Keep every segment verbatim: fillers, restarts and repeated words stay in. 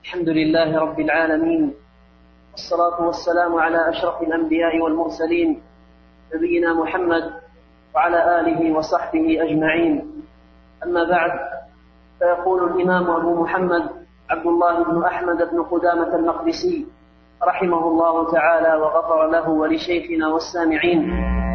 الحمد لله رب العالمين، والصلاة والسلام على أشرف الأنبياء والمرسلين نبينا محمد وعلى آله وصحبه أجمعين. أما بعد، فيقول الإمام أبو محمد عبد الله بن أحمد بن قدامة المقدسي رحمه الله تعالى وغفر له ولشيخنا والسامعين،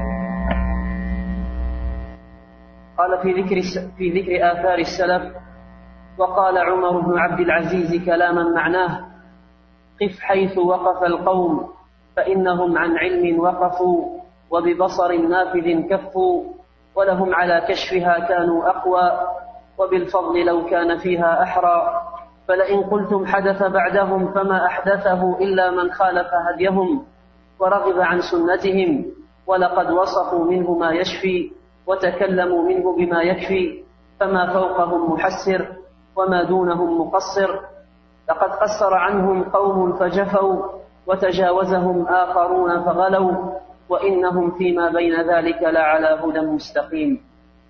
قال في ذكر, في ذكر آثار السلف: وقال عمر بن عبد العزيز كلاما معناه: قف حيث وقف القوم فإنهم عن علم وقفوا وببصر نافذ كفوا، ولهم على كشفها كانوا أقوى وبالفضل لو كان فيها أحرى، فلئن قلتم حدث بعدهم فما أحدثه إلا من خالف هديهم ورغب عن سنتهم، ولقد وصفوا منه ما يشفي وتكلموا منه بما يكفي، فما فوقهم محسر وما دونهم مقصر. لقد قصر عنهم قوم فجفوا وتجاوزهم آخرون فغلوا، وإنهم فيما بين ذلك لعلى هدى مستقيم.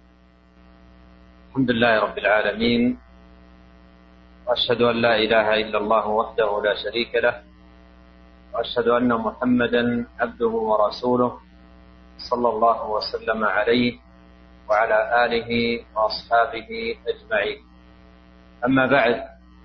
الحمد لله رب العالمين، وأشهد أن لا إله إلا الله وحده لا شريك له، وأشهد أن محمدا عبده ورسوله صلى الله وسلم عليه وعلى آله وأصحابه أجمعين. أما بعد،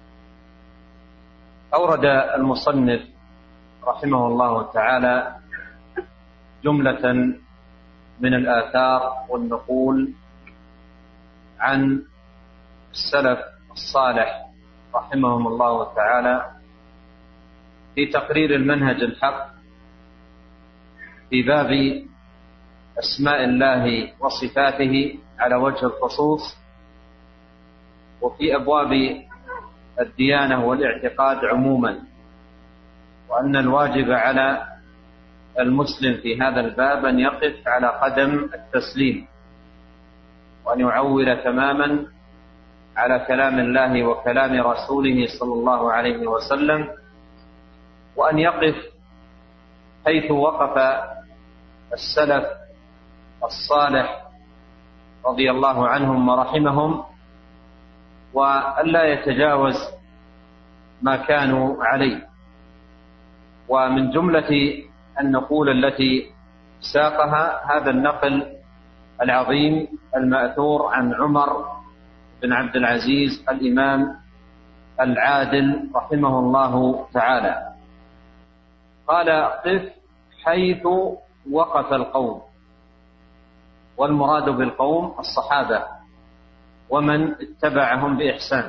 أورد المصنف رحمه الله تعالى جملة من الآثار والنقول عن السلف الصالح رحمهم الله تعالى في تقرير المنهج الحق في باب أسماء الله وصفاته على وجه الخصوص، وفي أبواب الديانة والاعتقاد عموما، وأن الواجب على المسلم في هذا الباب أن يقف على قدم التسليم، وأن يعول تماما على كلام الله وكلام رسوله صلى الله عليه وسلم، وأن يقف حيث وقف السلف الصالح رضي الله عنهم ورحمهم، وألا يتجاوز ما كانوا عليه. ومن جملة النقول التي ساقها هذا النقل العظيم المأثور عن عمر بن عبد العزيز الإمام العادل رحمه الله تعالى، قال: قف حيث وقف القوم. والمراد بالقوم الصحابة ومن اتبعهم بإحسان.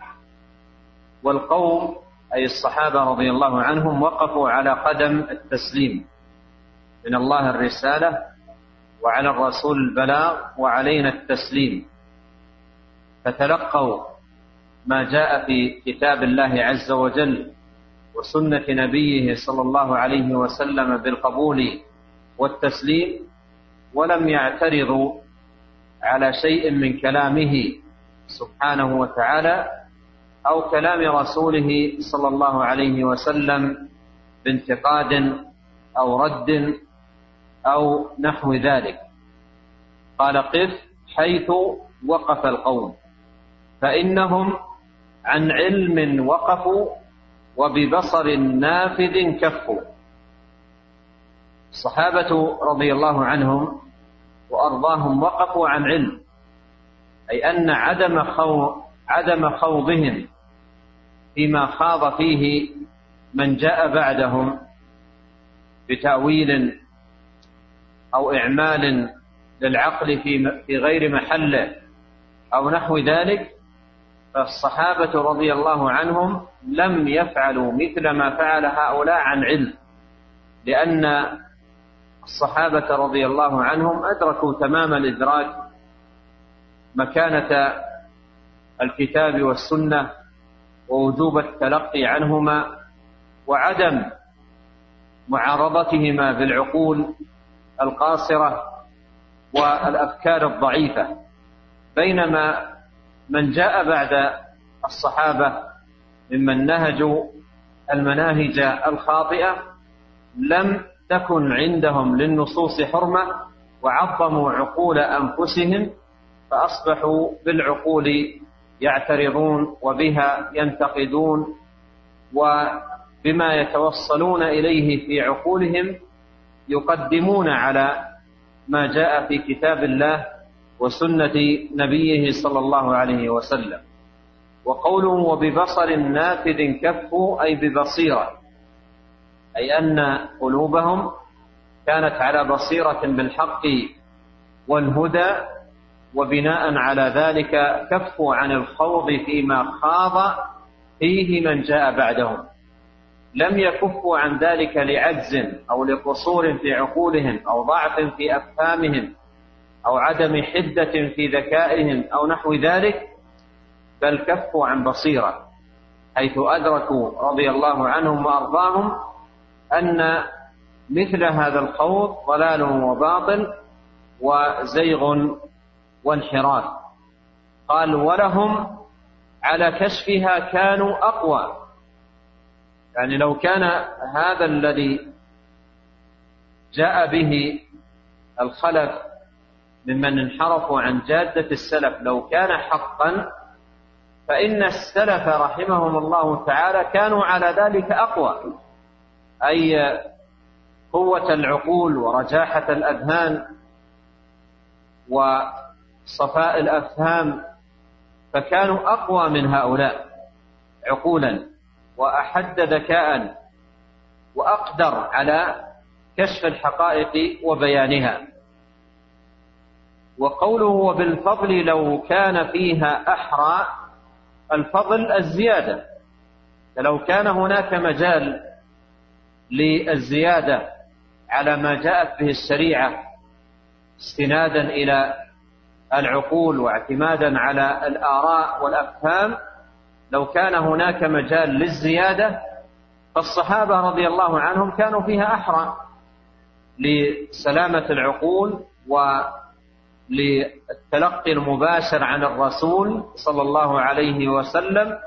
والقوم أي الصحابة رضي الله عنهم وقفوا على قدم التسليم، من الله الرسالة وعلى الرسول البلاغ وعلينا التسليم، فتلقوا ما جاء في كتاب الله عز وجل وسنة نبيه صلى الله عليه وسلم بالقبول والتسليم، ولم يعترضوا على شيء من كلامه سبحانه وتعالى أو كلام رسوله صلى الله عليه وسلم بانتقاد أو رد أو نحو ذلك. قال: قف حيث وقف القوم فإنهم عن علم وقفوا وببصر نافذ كفوا. الصحابة رضي الله عنهم وأرضاهم وقفوا عن علم، أي أن عدم خوض عدم خوضهم فيما خاض فيه من جاء بعدهم بتأويل أو إعمال للعقل في غير محله أو نحو ذلك، فالصحابة رضي الله عنهم لم يفعلوا مثل ما فعل هؤلاء عن علم، لأن الصحابة رضي الله عنهم أدركوا تمام الإدراك مكانة الكتاب والسنة ووجوب التلقي عنهما وعدم معارضتهما بالعقول القاصرة والأفكار الضعيفة، بينما من جاء بعد الصحابة ممن نهجوا المناهج الخاطئة لم تكن عندهم للنصوص حرمة، وعظموا عقول أنفسهم، فأصبحوا بالعقول يعترضون وبها ينتقدون وبما يتوصلون إليه في عقولهم يقدمون على ما جاء في كتاب الله وسنة نبيه صلى الله عليه وسلم. وقوله وببصر نافذ كفوا أي ببصيرة، أي أن قلوبهم كانت على بصيرة بالحق والهدى، وبناء على ذلك كفوا عن الخوض فيما خاض فيه من جاء بعدهم. لم يكفوا عن ذلك لعجز أو لقصور في عقولهم أو ضعف في أفهامهم أو عدم حدة في ذكائهم أو نحو ذلك، بل كفوا عن بصيرة، حيث أدركوا رضي الله عنهم وأرضاهم أن مثل هذا الخوض ضلال وباطل وزيغ وانحراف. قال ولهم على كشفها كانوا أقوى، يعني لو كان هذا الذي جاء به الخلف ممن انحرفوا عن جادة السلف لو كان حقا، فإن السلف رحمهم الله تعالى كانوا على ذلك أقوى، أي قوة العقول ورجاحة الأذهان وصفاء الأفهام، فكانوا أقوى من هؤلاء عقولا وأحد ذكاء وأقدر على كشف الحقائق وبيانها. وقوله وبالفضل لو كان فيها أحرى، الفضل الزيادة، فلو كان هناك مجال للزيادة على ما جاءت به الشريعة استنادا إلى العقول واعتمادا على الآراء والأفهام، لو كان هناك مجال للزيادة فالصحابة رضي الله عنهم كانوا فيها أحرى لسلامة العقول وللتلقي المباشر عن الرسول صلى الله عليه وسلم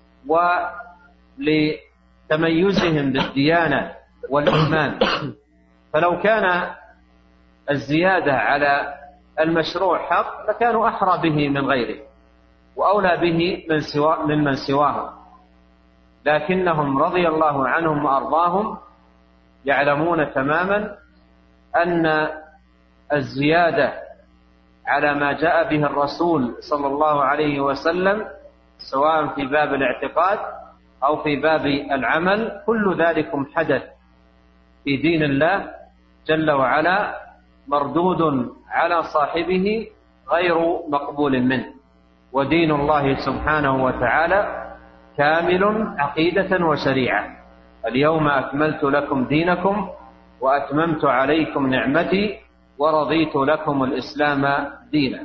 ولتميزهم بالديانة والإيمان. فلو كان الزيادة على المشروع حق لكانوا أحرى به من غيره وأولى به من سوا ممن سواهم، لكنهم رضي الله عنهم وأرضاهم يعلمون تماما أن الزيادة على ما جاء به الرسول صلى الله عليه وسلم سواء في باب الاعتقاد أو في باب العمل كل ذلك حدث في دين الله جل وعلا مردود على صاحبه غير مقبول منه. ودين الله سبحانه وتعالى كامل عقيدة وشريعة. اليوم أكملت لكم دينكم وأتممت عليكم نعمتي ورضيت لكم الإسلام دينا.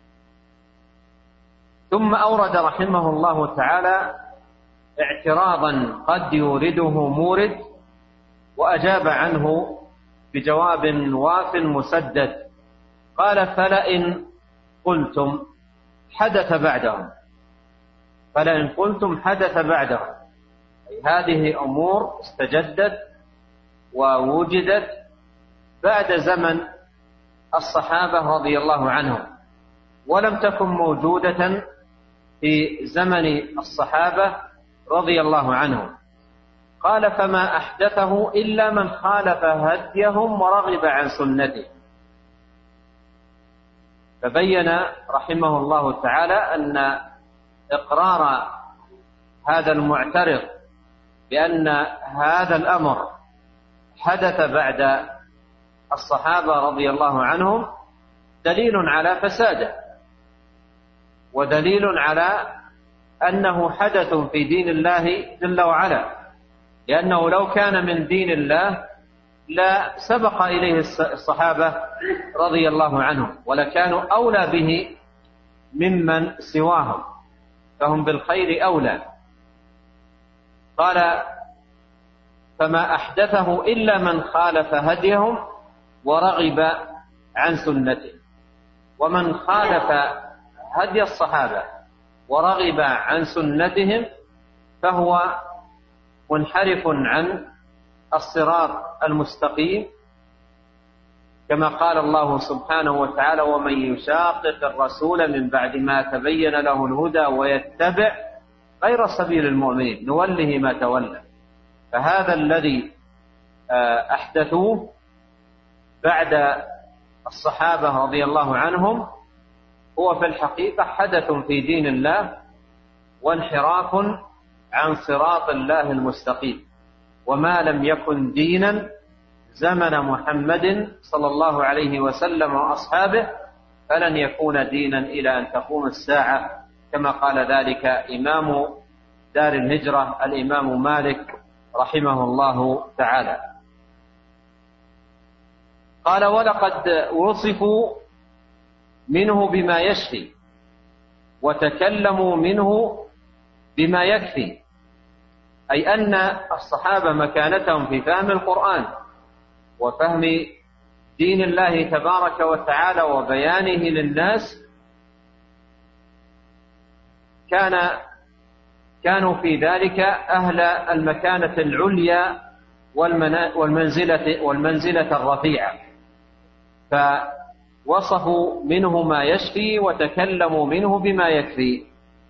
ثم أورد رحمه الله تعالى اعتراضا قد يورده مورد، وأجاب عنه بجواب واف مسدد. قال فلئن قلتم حدث بعدهم، فلئن قلتم حدث بعدهم، أي هذه أمور استجدت ووجدت بعد زمن الصحابة رضي الله عنهم، ولم تكن موجودة في زمن الصحابة رضي الله عنهم. قال فما أحدثه إلا من خالف هديهم ورغب عن سنته. فبين رحمه الله تعالى أن إقرار هذا المعترض بأن هذا الأمر حدث بعد الصحابة رضي الله عنهم دليل على فساده، ودليل على أنه حدث في دين الله جل وعلا، لأنه لو كان من دين الله لا سبق إليه الصحابة رضي الله عنهم ولكانوا أولى به ممن سواهم، فهم بالخير أولى. قال فما أحدثه إلا من خالف هديهم ورغب عن سنته. ومن خالف هدي الصحابة ورغب عن سنتهم فهو منحرف عن الصراط المستقيم، كما قال الله سبحانه وتعالى ومن يشاقق الرسول من بعد ما تبين له الهدى ويتبع غير سبيل المؤمنين نوله ما تولى. فهذا الذي أحدثوه بعد الصحابة رضي الله عنهم هو في الحقيقة حدث في دين الله وانحراف عن صراط الله المستقيم، وما لم يكن دينا زمن محمد صلى الله عليه وسلم وأصحابه فلن يكون دينا إلى أن تقوم الساعة، كما قال ذلك إمام دار الهجرة الإمام مالك رحمه الله تعالى. قال: ولقد وصفوا منه بما يشفي وتكلموا منه بما يكفي، أي أن الصحابة مكانتهم في فهم القرآن وفهم دين الله تبارك وتعالى وبيانه للناس كان كانوا في ذلك أهل المكانة العليا والمنزلة, والمنزلة الرفيعة، فوصفوا منه ما يشفي وتكلموا منه بما يكفي،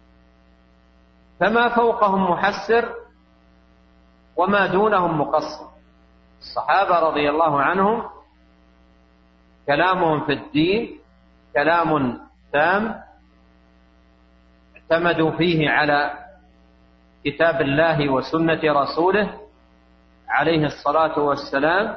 فما فوقهم محسر وما دونهم مقصر. الصحابة رضي الله عنهم كلامهم في الدين كلام تام اعتمدوا فيه على كتاب الله وسنة رسوله عليه الصلاة والسلام،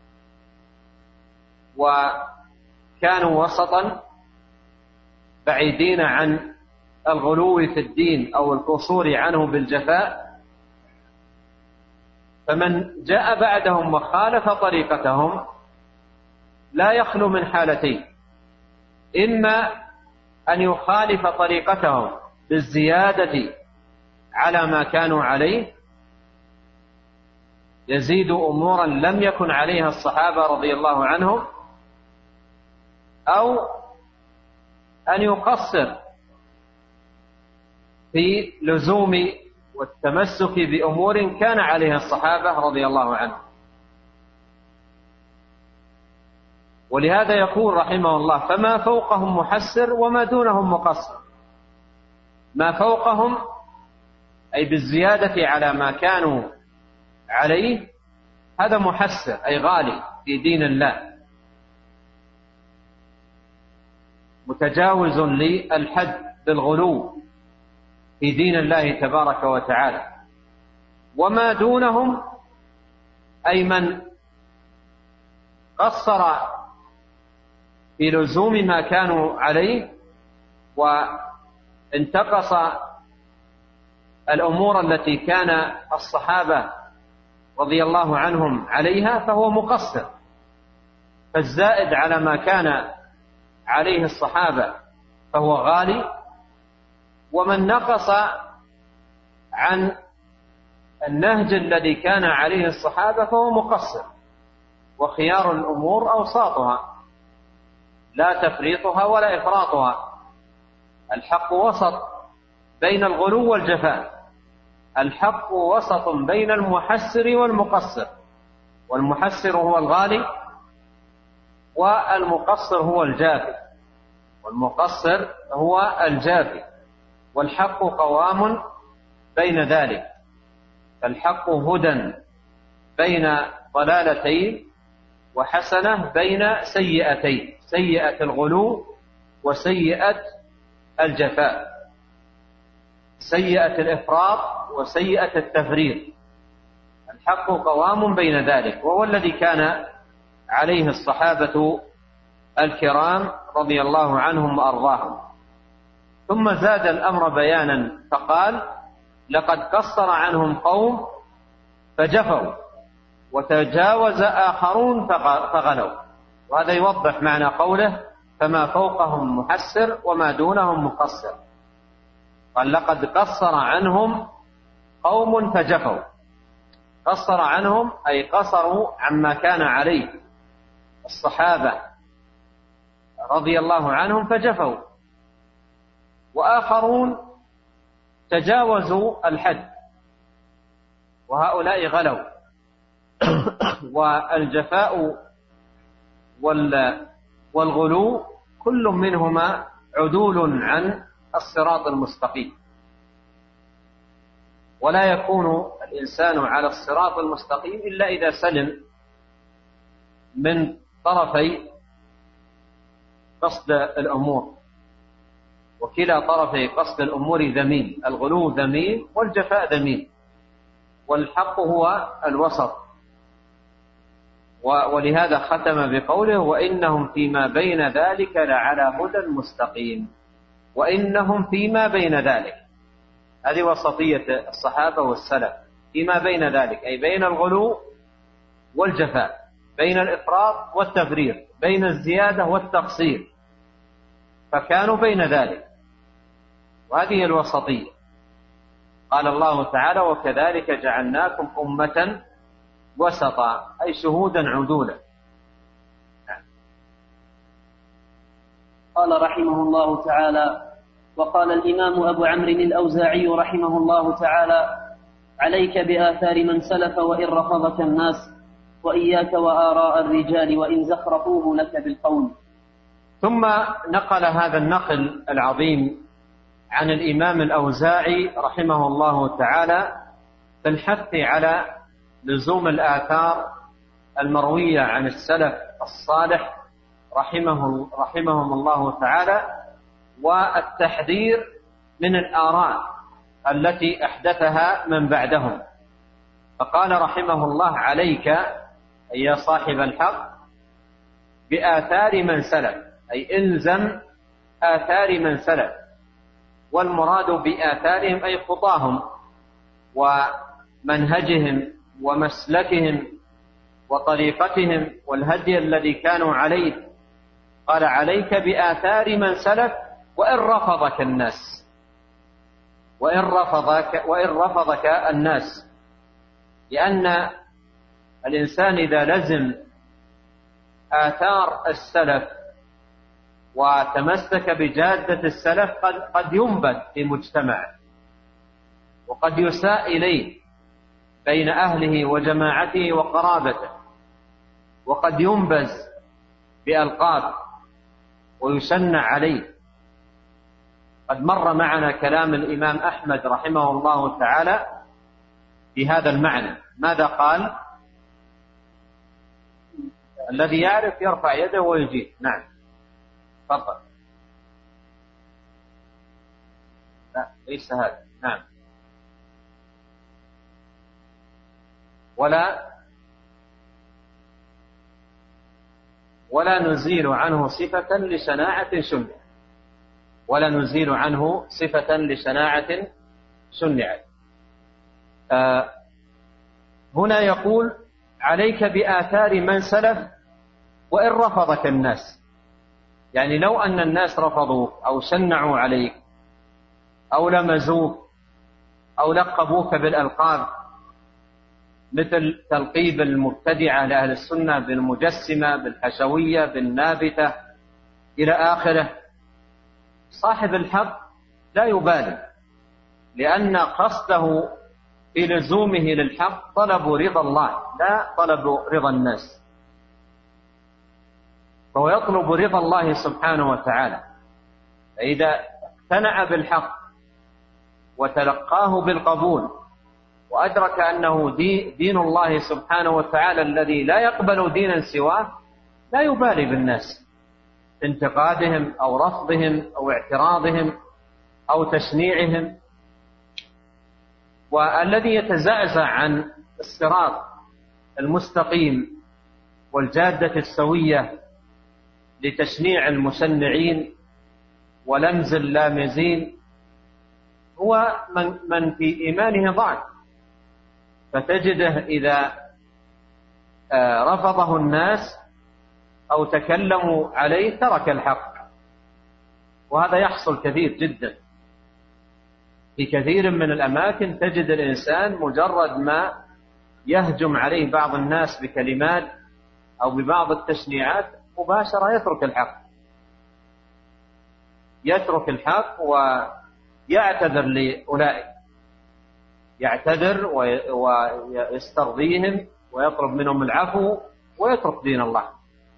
وكانوا وسطا بعيدين عن الغلو في الدين أو القصور عنه بالجفاء. فمن جاء بعدهم وخالف طريقتهم لا يخلو من حالتين: إما أن يخالف طريقتهم بالزيادة على ما كانوا عليه، يزيد أمورا لم يكن عليها الصحابة رضي الله عنهم، أو أن يقصر في لزوم والتمسك بأمور كان عليها الصحابة رضي الله عنهم. ولهذا يقول رحمه الله: فما فوقهم محسر وما دونهم مقصر. ما فوقهم أي بالزيادة على ما كانوا عليه هذا محسر أي غالي في دين الله، متجاوز للحد بالغلو في دين الله تبارك وتعالى. وما دونهم أي من قصر في لزوم ما كانوا عليه وانتقص الأمور التي كان الصحابة رضي الله عنهم عليها فهو مقصر. فالزائد على ما كان عليه الصحابة فهو غالي، ومن نقص عن النهج الذي كان عليه الصحابة فهو مقصر. وخيار الأمور أوساطها لا تفريطها ولا إفراطها. الحق وسط بين الغلو والجفاء، الحق وسط بين المحسر والمقصر، والمحسر هو الغالي والمقصر هو الجافي، والمقصر هو الجافي، والحق قوام بين ذلك. فالحق هدى بين ضلالتين، وحسنة بين سيئتين: سيئة الغلو وسيئة الجفاء، سيئة الإفراط وسيئة التفريط. الحق قوام بين ذلك، وهو الذي كان عليه الصحابة الكرام رضي الله عنهم وأرضاهم. ثم زاد الأمر بيانا فقال: لقد قصر عنهم قوم فجفوا وتجاوز آخرون فغلوا. وهذا يوضح معنى قوله: فما فوقهم محسر وما دونهم مقصر. قال: لقد قصر عنهم قوم فجفوا. قصر عنهم أي قصروا عما كان عليه الصحابة رضي الله عنهم فجفوا، وآخرون تجاوزوا الحد وهؤلاء غلوا. والجفاء والغلو كل منهما عدول عن الصراط المستقيم. ولا يكون الإنسان على الصراط المستقيم إلا إذا سلم من طرفي قصد الأمور، وكلا طرفي قصد الأمور ذميم، الغلو ذميم والجفاء ذميم، والحق هو الوسط. ولهذا ختم بقوله: وإنهم فيما بين ذلك لعلى هدى مستقيم. وإنهم فيما بين ذلك، هذه وسطية الصحابة والسلف، فيما بين ذلك أي بين الغلو والجفاء، بين الإفراط والتفريط، بين الزيادة والتقصير، فكانوا بين ذلك، وهذه الوسطية. قال الله تعالى: وكذلك جعلناكم أمة وسطا، أي شهودا عدولا. قال رحمه الله تعالى: وقال الإمام أبو عمرو الأوزاعي رحمه الله تعالى: عليك بآثار من سلف وإن رفضك الناس، وإياك وآراء الرجال وإن زخرفوه لك بالقول. ثم نقل هذا النقل العظيم عن الإمام الأوزاعي رحمه الله تعالى في الحث على لزوم الآثار المروية عن السلف الصالح رحمه رحمهم الله تعالى، والتحذير من الآراء التي أحدثها من بعدهم. فقال رحمه الله: عليك أي يا صاحب الحق بآثار من سلف، أي إلزم آثار من سلف، والمراد بآثارهم أي خطاهم ومنهجهم ومسلكهم وطريقتهم والهدي الذي كانوا عليه. قال: عليك بآثار من سلف وإن رفضك الناس، وإن رفضك وإن رفضك الناس، لأن الإنسان إذا لزم آثار السلف وتمسك بجادة السلف قد, قد ينبت في مجتمعه، وقد يساء إليه بين أهله وجماعته وقرابته، وقد ينبز بألقاب ويشنع عليه. قد مر معنا كلام الإمام أحمد رحمه الله تعالى في هذا المعنى. ماذا قال؟ الذي يعرف يرفع يده ويجيب. نعم، تفضل. لا، ليس هذا. نعم. ولا ولا نزيل عنه صفة لشناعة شنعت، ولا نزيل عنه صفة لشناعة شنعت. آه هنا يقول: عليك بآثار من سلف وإن رفضك الناس، يعني لو أن الناس رفضوك أو شنعوا عليك أو لمزوك أو لقبوك بالألقاب، مثل تلقيب المبتدعة لأهل السنة بالمجسمة، بالحشوية، بالنابتة إلى آخره، صاحب الحق لا يبالي، لأن قصده في لزومه للحق طلب رضا الله لا طلب رضا الناس، فهو يطلب رضا الله سبحانه وتعالى. فإذا اقتنع بالحق وتلقاه بالقبول وأدرك أنه دين الله سبحانه وتعالى الذي لا يقبل دينا سواه، لا يبالي بالناس انتقادهم أو رفضهم أو اعتراضهم أو تشنيعهم. والذي يتزعزع عن الصراط المستقيم والجادة السوية لتشنيع المشنعين ولمز اللامزين هو من, من في إيمانه ضعف، فتجده إذا رفضه الناس أو تكلموا عليه ترك الحق، وهذا يحصل كثير جدا في كثير من الأماكن. تجد الإنسان مجرد ما يهجم عليه بعض الناس بكلمات أو ببعض التشنيعات مباشرة يترك الحق، يترك الحق ويعتذر لأولئك، يعتذر ويسترضيهم ويطلب منهم العفو ويترك دين الله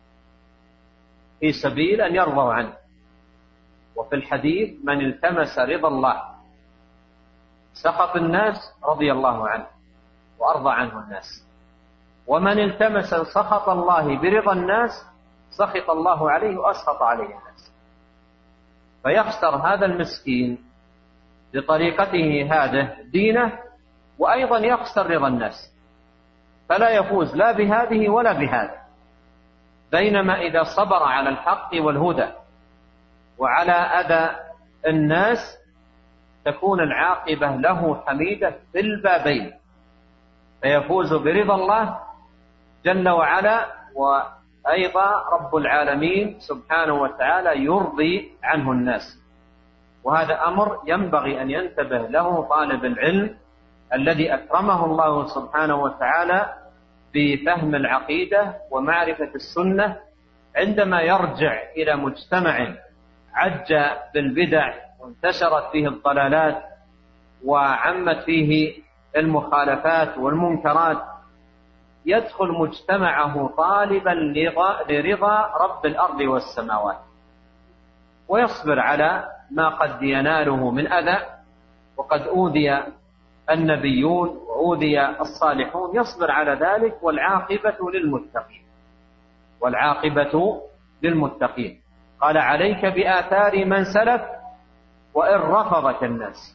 في سبيل أن يرضوا عنه. وفي الحديث: من التمس رضا الله سخط الناس رضي الله عنه وأرضى عنه الناس، ومن التمس سخط الله برضا الناس سخط الله عليه وأسخط عليه الناس. فيخسر هذا المسكين بطريقته هذه دينه، وأيضا يخسر رضا الناس، فلا يفوز لا بهذه ولا بهذا. بينما إذا صبر على الحق والهدى وعلى أذى الناس تكون العاقبة له حميدة في البابين، فيفوز برضا الله جل وعلا، وأيضا رب العالمين سبحانه وتعالى يرضي عنه الناس. وهذا أمر ينبغي أن ينتبه له طالب العلم الذي أكرمه الله سبحانه وتعالى بفهم العقيدة ومعرفة السنة، عندما يرجع إلى مجتمع عج بالبدع وانتشرت فيه الضلالات وعمت فيه المخالفات والمنكرات، يدخل مجتمعه طالبا لرضا رب الأرض والسماوات، ويصبر على ما قد يناله من أذى، وقد أوذي النبيون وأوذي الصالحون، يصبر على ذلك، والعاقبة للمتقين والعاقبة للمتقين. قال: عليك بآثار من سلف وإن رفضك الناس،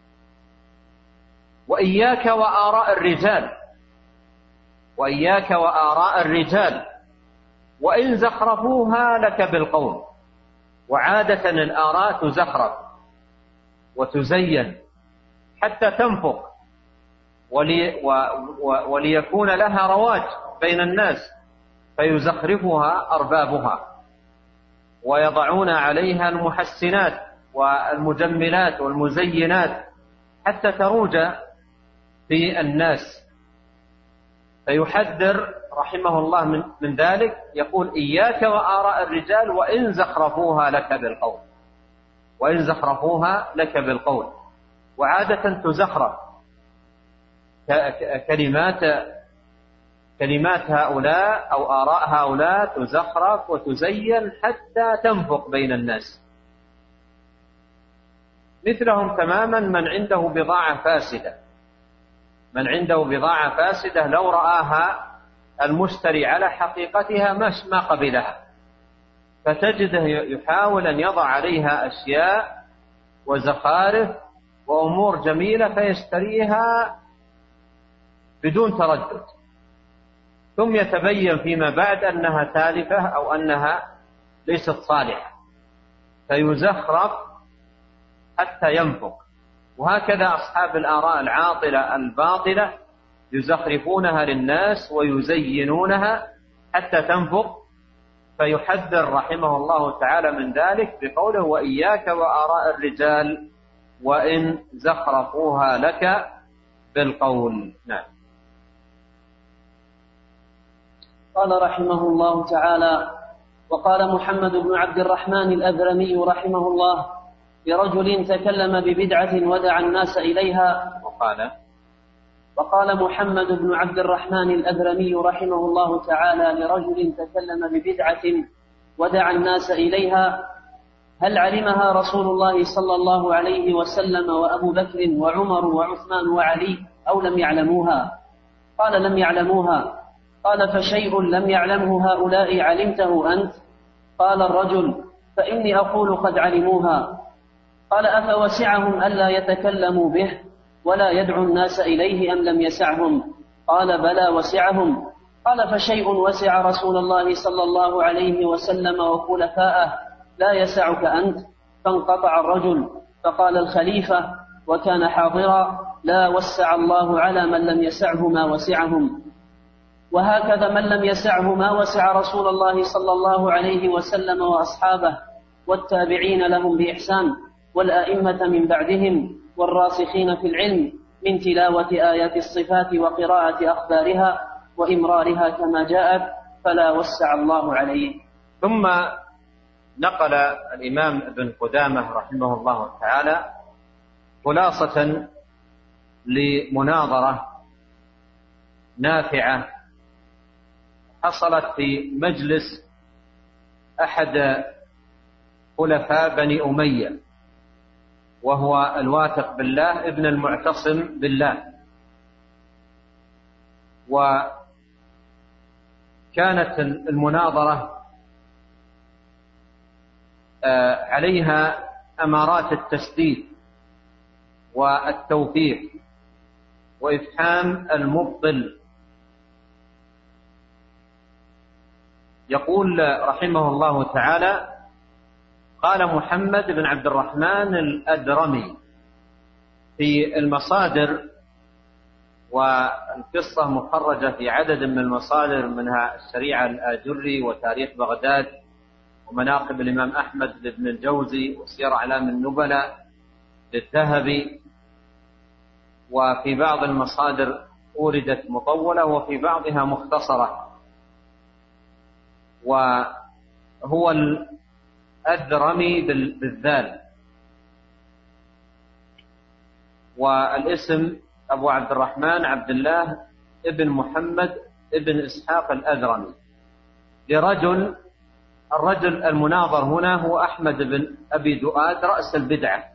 وإياك وآراء الرجال وإياك وآراء الرجال وإن زخرفوها لك بالقول. وعادة الآراء تزخرف وتزين حتى تنفق ولي وليكون لها رواج بين الناس، فيزخرفها أربابها ويضعون عليها المحسنات والمجملات والمزينات حتى تروج في الناس. فيحذر رحمه الله من, من ذلك، يقول: إياك وآراء الرجال وإن زخرفوها لك بالقول وإن زخرفوها لك بالقول. وعادة تزخرف كلمات كلمات هؤلاء أو آراء هؤلاء تزخرف وتزين حتى تنفق بين الناس. مثلهم تماما من عنده بضاعة فاسدة من عنده بضاعة فاسدة لو رآها المشتري على حقيقتها ما قبلها، فتجده يحاول أن يضع عليها أشياء وزخارف وأمور جميلة فيشتريها بدون تردد، ثم يتبين فيما بعد أنها تالفة أو أنها ليست صالحة، فيزخرف حتى ينفق. وهكذا أصحاب الآراء العاطلة الباطلة يزخرفونها للناس ويزينونها حتى تنفق. فيحذر رحمه الله تعالى من ذلك بقوله: وإياك وآراء الرجال وإن زخرفوها لك بالقول. نعم. قال رحمه الله تعالى: وقال محمد بن عبد الرحمن الأذرمي رحمه الله لرجل تكلم ببدعة ودعا الناس إليها. وقال وقال محمد بن عبد الرحمن الأذرمي رحمه الله تعالى لرجل تكلم ببدعة ودعا الناس إليها: هل علمها رسول الله صلى الله عليه وسلم وأبو بكر وعمر وعثمان وعلي أو لم يعلموها؟ قال: لم يعلموها. قال: فشيء لم يعلمه هؤلاء علمته أنت؟ قال الرجل: فإني أقول قد علموها. قال: أفوسعهم ألا يتكلموا به ولا يدعو الناس إليه أم لم يسعهم؟ قال: بلى وسعهم. قال: فشيء وسع رسول الله صلى الله عليه وسلم وخلفاءه لا يسعك أنت؟ فانقطع الرجل. فقال الخليفة وكان حاضرا: لا وسع الله على من لم يسعه ما وسعهم. وهكذا من لم يسعه ما وسع رسول الله صلى الله عليه وسلم وأصحابه والتابعين لهم بإحسان والأئمة من بعدهم والراسخين في العلم من تلاوة آيات الصفات وقراءة أخبارها وإمرارها كما جاءت، فلا وسع الله عليه. ثم نقل الإمام ابن قدامة رحمه الله تعالى خلاصة لمناظرة نافعة حصلت في مجلس أحد خلفاء بني أمية، وهو الواثق بالله ابن المعتصم بالله. وكانت المناظرة عليها أمارات التسديد والتوفيق وإفحام المبطل. يقول رحمه الله تعالى: قال محمد بن عبد الرحمن الأدرمي في المصادر، والقصة مخرجة في عدد من المصادر منها الشريعة الآجري وتاريخ بغداد ومناقب الإمام أحمد بن الجوزي وسير أعلام النبلاء للذهبي، وفي بعض المصادر أوردت مطولة وفي بعضها مختصرة. وهو الأدرمي بالذال، والاسم أبو عبد الرحمن عبد الله ابن محمد ابن إسحاق الأدرمي لرجل. الرجل المناظر هنا هو أحمد بن أبي دؤاد رأس البدعة.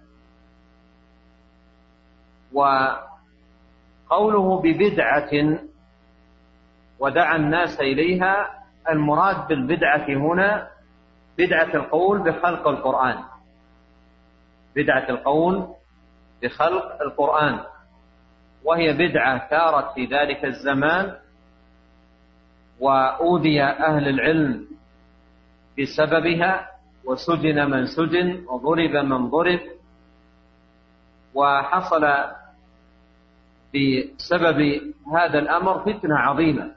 وقوله ببدعة ودعا الناس إليها، المراد بالبدعة هنا بدعة القول بخلق القرآن، بدعة القول بخلق القرآن، وهي بدعة ثارت في ذلك الزمان وأوذي أهل العلم بسببها، وسجن من سجن وضرب من ضرب، وحصل بسبب هذا الأمر فتنة عظيمة.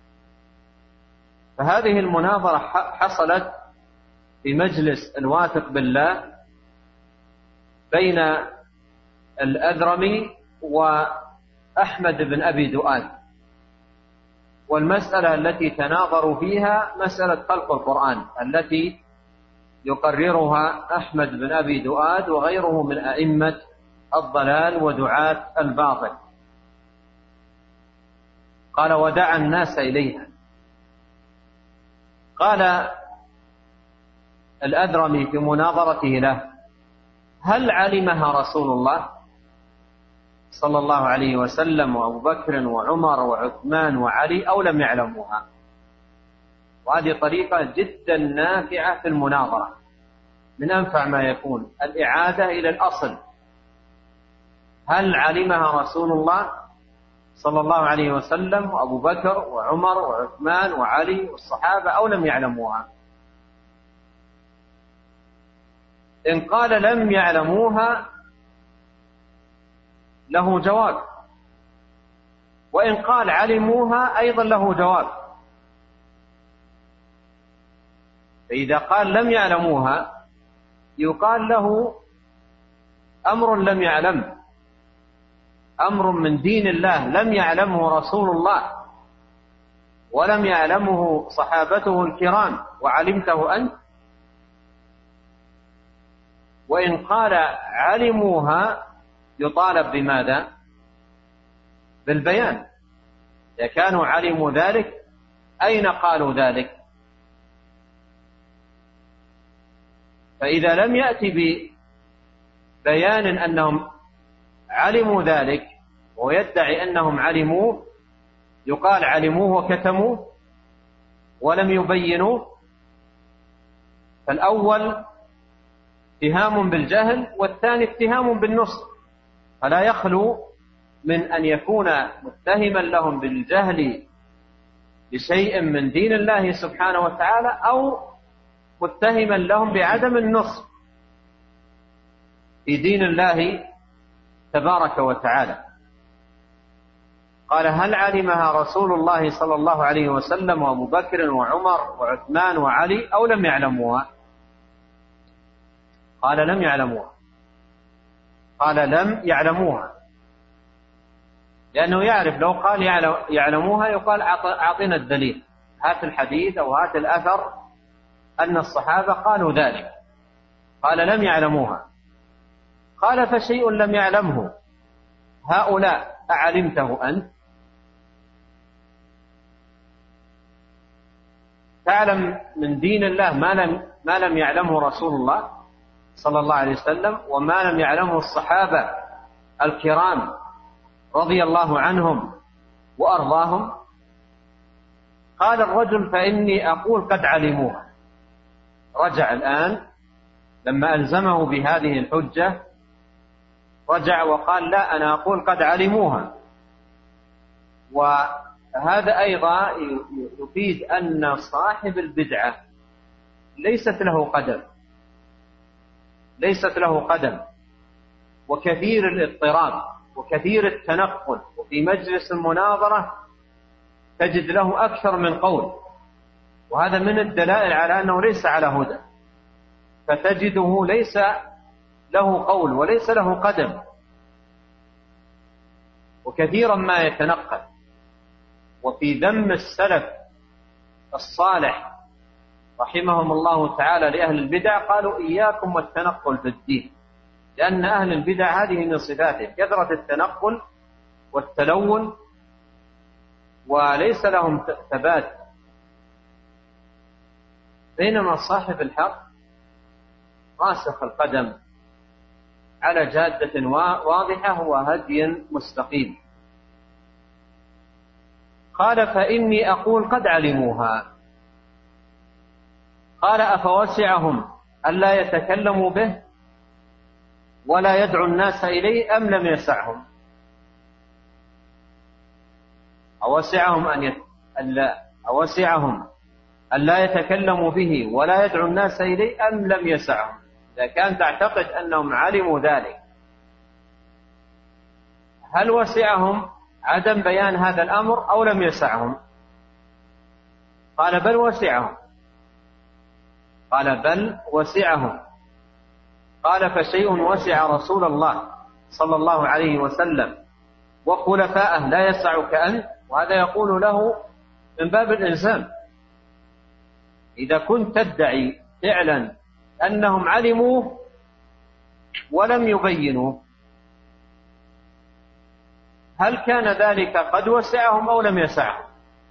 فهذه المناظرة حصلت في مجلس الواثق بالله بين الأدرمي وأحمد بن أبي دؤاد، والمسألة التي تناظروا فيها مسألة خلق القرآن التي يقررها أحمد بن أبي دؤاد وغيره من أئمة الضلال ودعاة الباطل. قال: ودعا الناس إليها. قال الأدرمي في مناظرته له: هل علمها رسول الله صلى الله عليه وسلم وأبو بكر وعمر وعثمان وعلي أو لم يعلموها؟ وهذه طريقة جدا نافعة في المناظرة، من أنفع ما يكون الإعادة إلى الأصل. هل علمها رسول الله صلى الله عليه وسلم وأبو بكر وعمر وعثمان وعلي والصحابة أو لم يعلموها؟ إن قال لم يعلموها له جواب، وإن قال علموها أيضا له جواب. فإذا قال لم يعلموها يقال له أمر لم يعلم، أمر من دين الله لم يعلمه رسول الله ولم يعلمه صحابته الكرام وعلمته أنت. وإن قال علموها يطالب بماذا؟ بالبيان. إذا كانوا علموا ذلك أين قالوا ذلك؟ فإذا لم يأتي ببيان أنهم علموا ذلك ويدعي أنهم علموه يقال علموه وكتموه ولم يبينوه. فالأول اتهام بالجهل والثاني اتهام بالنصح، فلا يخلو من أن يكون متهما لهم بالجهل بشيء من دين الله سبحانه وتعالى أو متهما لهم بعدم النصح في دين الله تبارك وتعالى. قال: هل علمها رسول الله صلى الله عليه وسلم وأبو بكر وعمر وعثمان وعلي أو لم يعلموها؟ قال: لم يعلموها. قال: لم يعلموها، لأنه يعرف لو قال يعلموها يقال أعطنا الدليل، هات الحديث أو هات الأثر أن الصحابة قالوا ذلك. قال: لم يعلموها. قال: فشيء لم يعلمه هؤلاء أعلمته أنت؟ تعلم من دين الله ما لم, ما لم يعلمه رسول الله؟ صلى الله عليه وسلم وما لم يعلمه الصحابة الكرام رضي الله عنهم وأرضاهم؟ قال الرجل: فإني أقول قد علموها. رجع الآن لما ألزمه بهذه الحجة، رجع وقال: لا، أنا أقول قد علموها. وهذا أيضا يفيد أن صاحب البدعة ليست له قدم، ليست له قدم وكثير الاضطراب وكثير التنقل، وفي مجلس المناظرة تجد له أكثر من قول، وهذا من الدلائل على أنه ليس على هدى، فتجده ليس له قول وليس له قدم، وكثيرا ما يتنقل. وفي ذم السلف الصالح رحمهم الله تعالى لأهل البدع قالوا: إياكم والتنقل في الدين، لأن أهل البدع هذه من صفاتهم كثرة التنقل والتلون، وليس لهم ثبات، بينما صاحب الحق راسخ القدم على جادة واضحة وهدي مستقيم. قال: فإني أقول قد علموها. قال: أفوسعهم ألا يتكلموا به ولا يدعو الناس إليه أم لم يسعهم؟ أوسعهم أن يت... ألا أوسعهم ألا يتكلموا به ولا يدعو الناس إليه أم لم يسعهم؟ إذا كان تعتقد أنهم علموا ذلك، هل وسعهم عدم بيان هذا الأمر أو لم يسعهم؟ قال: بل وسعهم. قال: بل وسعهم. قال: فشيء وسع رسول الله صلى الله عليه وسلم وخلفاءه لا يسعك أنت؟ وهذا يقول له من باب الإلزام. إذا كنت تدعي فعلا أنهم علموا ولم يبينوا، هل كان ذلك قد وسعهم أو لم يسعهم؟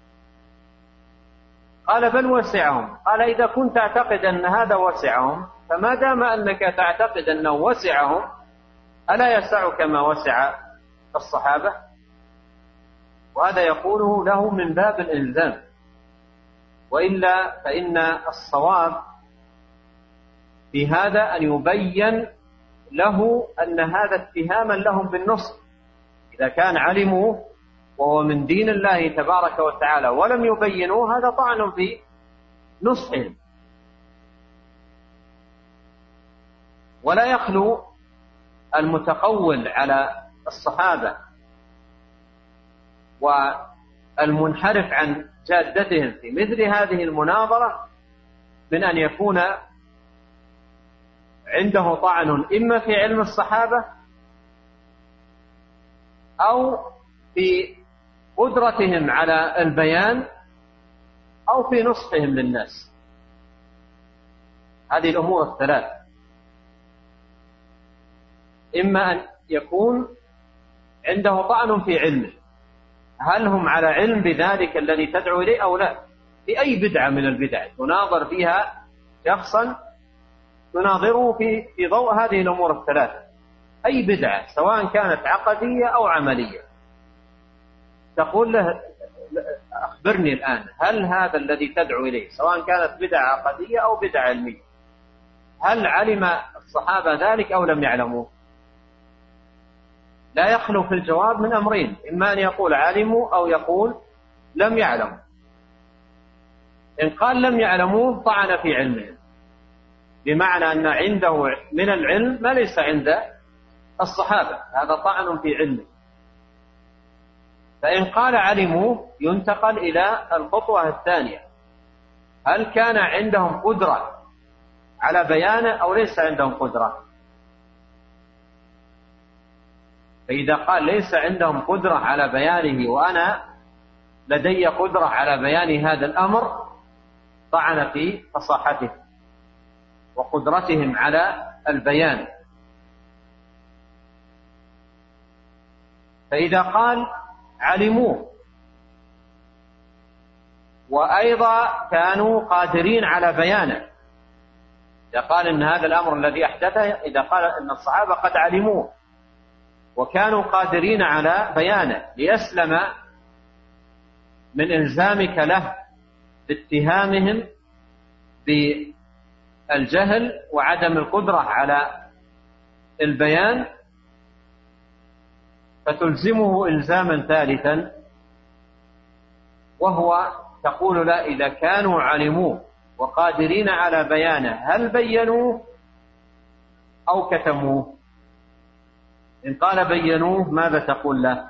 قال: بل وسعهم. قال: إذا كنت تعتقد أن هذا وسعهم، فما دام أنك تعتقد أنه وسعهم، ألا يسعك ما وسع الصحابة؟ وهذا يقوله له من باب الإلزام، وإلا فإن الصواب في هذا أن يبين له أن هذا اتهاما لهم بالنصح. إذا كان علموا وهو من دين الله تبارك وتعالى ولم يبينوه، هذا طعن في نصحهم. ولا يخلو المتقول على الصحابة والمنحرف عن جادتهم في مثل هذه المناظرة من أن يكون عنده طعن إما في علم الصحابة أو في قدرتهم على البيان أو في نصحهم للناس. هذه الأمور الثلاث: إما أن يكون عنده طعن في علمه، هل هم على علم بذلك الذي تدعو إليه أو لا؟ في أي بدعة من البدع تناظر فيها شخصا، تناظره في في ضوء هذه الأمور الثلاثة، أي بدعة سواء كانت عقدية أو عملية، تقول له: أخبرني الآن، هل هذا الذي تدعو إليه سواء كانت بدعة عقدية أو بدعة علمية، هل علم الصحابة ذلك أو لم يعلموا؟ لا يخلو في الجواب من أمرين: إما أن يقول علموا أو يقول لم يعلموا. إن قال لم يعلموه طعن في علمهم، بمعنى أن عنده من العلم ما ليس عند الصحابة، هذا طعن في علمه. فإن قال علموا ينتقل إلى الخطوة الثانية: هل كان عندهم قدرة على بيانه أو ليس عندهم قدرة؟ فإذا قال ليس عندهم قدرة على بيانه وأنا لدي قدرة على بيان هذا الأمر، طعن في فصاحته وقدرتهم على البيان. فإذا قال علموه وأيضا كانوا قادرين على بيانه، إذا قال إن هذا الأمر الذي أحدثه، إذا قال إن الصحابة قد علموه وكانوا قادرين على بيانه ليسلم من إلزامك له باتهامهم بالجهل وعدم القدرة على البيان، فتلزمه إلزاما ثالثا، وهو تقول لا إذا كانوا علموه وقادرين على بيانه هل بينوه أو كتموه؟ إن قال بينوه ماذا تقول له؟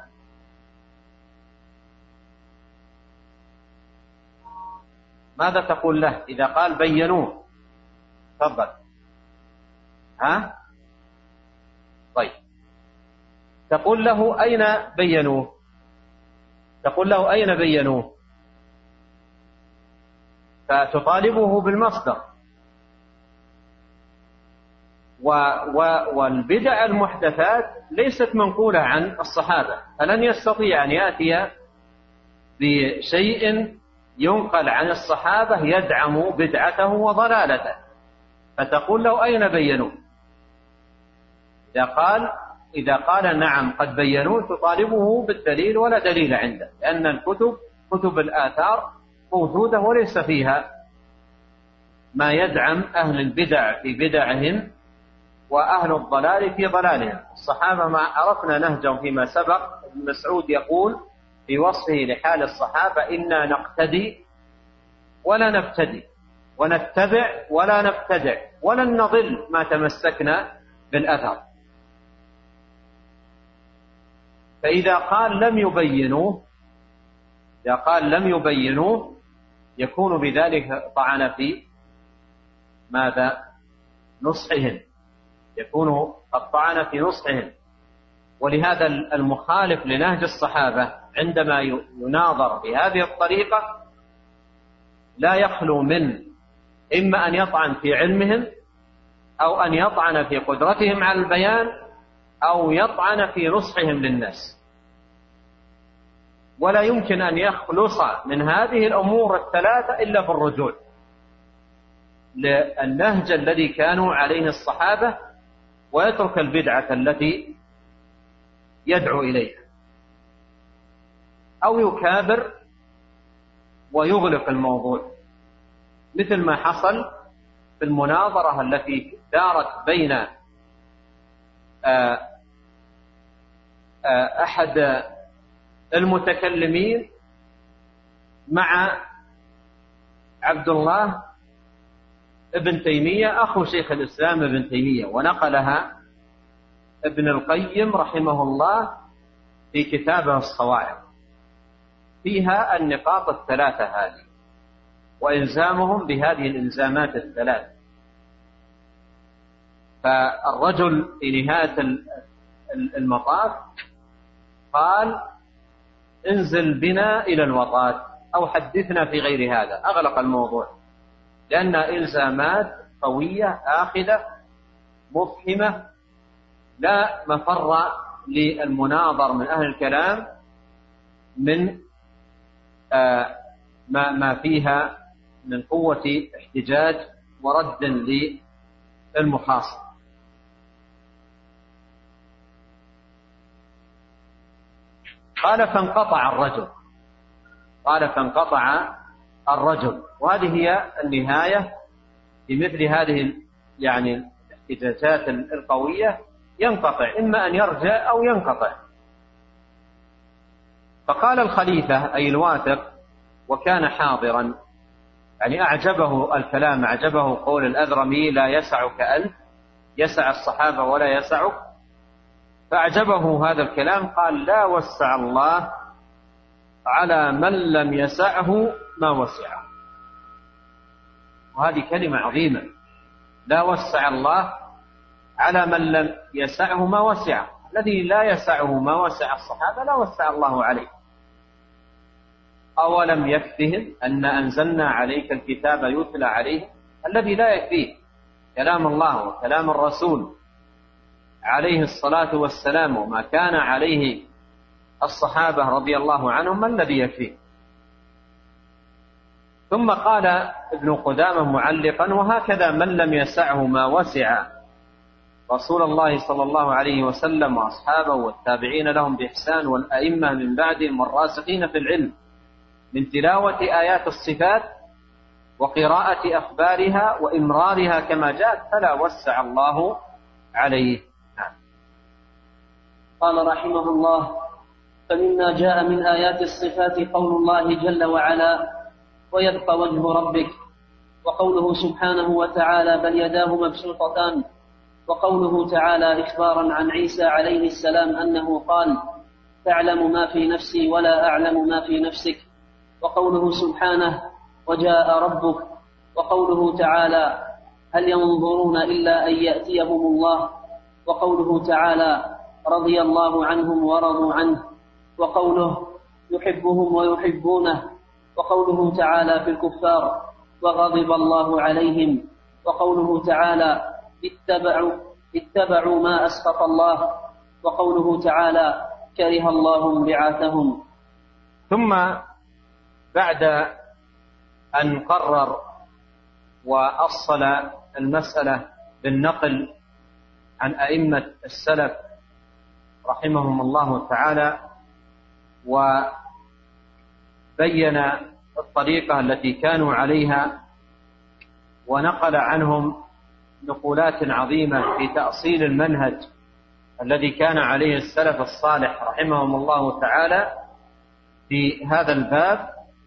ماذا تقول له إذا قال بينوه؟ تفضل. ها؟ طيب، تقول له أين بينوه؟ تقول له أين بينوه؟ فتطالبه بالمصدر. و و والبدع المحدثات ليست منقولة عن الصحابة، فلن يستطيع أن يأتي بشيء ينقل عن الصحابة يدعم بدعته وضلالته، فتقول له أين بينوه؟ إذا قال إذا قال نعم قد بينوه تطالبه بالدليل ولا دليل عنده، لأن الكتب كتب الآثار موجودة وليس فيها ما يدعم أهل البدع في بدعهم وأهل الضلال في ضلالهم. الصحابة ما عرفنا نهجهم فيما سبق. ابن مسعود يقول في وصفه لحال الصحابة إنا نقتدي ولا نبتدي ونتبع ولا نبتدع ولن نضل ما تمسكنا بالأثر. فإذا قال لم يبينوه إذا قال لم يبينوه يكون بذلك طعن في ماذا؟ نصحهم، يكون قد طعن في نصحهم. ولهذا المخالف لنهج الصحابة عندما يناظر بهذه الطريقة لا يخلو من إما أن يطعن في علمهم أو أن يطعن في قدرتهم على البيان أو يطعن في نصحهم للناس، ولا يمكن أن يخلص من هذه الأمور الثلاثة إلا بالرجوع للنهج الذي كانوا عليه الصحابة ويترك البدعة التي يدعو إليها، أو يكابر ويغلق الموضوع، مثل ما حصل في المناظرة التي دارت بين أحد المتكلمين مع عبد الله ابن تيمية أخو شيخ الإسلام ابن تيمية، ونقلها ابن القيم رحمه الله في كتابه الصواعق، فيها النقاط الثلاثة هذه وإلزامهم بهذه الإلزامات الثلاث. فالرجل في نهاية المطاف قال انزل بنا إلى الوطات أو حدثنا في غير هذا، أغلق الموضوع، لأن إلزامات قوية آخذة مفهمة لا مفر للمناظر من أهل الكلام من آه ما, ما فيها من قوة احتجاج ورد للمخاصم. قال فانقطع الرجل قال فانقطع الرجل وهذه هي النهاية في مثل هذه يعني الاحتجاجات القوية، ينقطع، إما أن يرجع أو ينقطع. فقال الخليفة أي الواثق وكان حاضرا، يعني أعجبه الكلام، أعجبه قول الأذرمي لا يسعك أنت يسع الصحابة ولا يسعك، فأعجبه هذا الكلام، قال لا وسع الله على من لم يسعه ما وسعه. وهذه كلمة عظيمة، لا وسع الله على من لم يسعه ما وسعه. الذي لا يسعه ما وسع الصحابة لا وسع الله عليه. أولم يكفهم أن أنزلنا عليك الكتاب يتلى عليه؟ الذي لا يكفيه كلام الله وكلام الرسول عليه الصلاة والسلام وما كان عليه الصحابة رضي الله عنهم، ما الذي يكفيه؟ ثم قال ابن قدامة معلقا: وهكذا من لم يسعه ما وسع رسول الله صلى الله عليه وسلم وأصحابه والتابعين لهم بإحسان والأئمة من بعدهم والراسخين في العلم من تلاوة آيات الصفات وقراءة أخبارها وإمرارها كما جاءت فلا وسع الله عليه. قال رحمه الله: فمما جاء من آيات الصفات قول الله جل وعلا: ويبقى وجه ربك، وقوله سبحانه وتعالى: بل يداه مبسوطتان، وقوله تعالى إخبارا عن عيسى عليه السلام أنه قال: تعلم ما في نفسي ولا أعلم ما في نفسك، وقوله سبحانه: وجاء ربك، وقوله تعالى: هل ينظرون إلا أن يأتيهم الله، وقوله تعالى: رضي الله عنهم ورضوا عنه، وقوله: يحبهم ويحبونه، وقوله تعالى في الكفار: وغضب الله عليهم، وقوله تعالى: اتبعوا, اتبعوا ما أسخط الله، وقوله تعالى: كره الله انبعاثهم. ثم بعد أن قرر وأصل المسألة بالنقل عن أئمة السلف رحمهم الله تعالى وبين الطريقة التي كانوا عليها ونقل عنهم نقولات عظيمة في تأصيل المنهج الذي كان عليه السلف الصالح رحمهم الله تعالى في هذا الباب،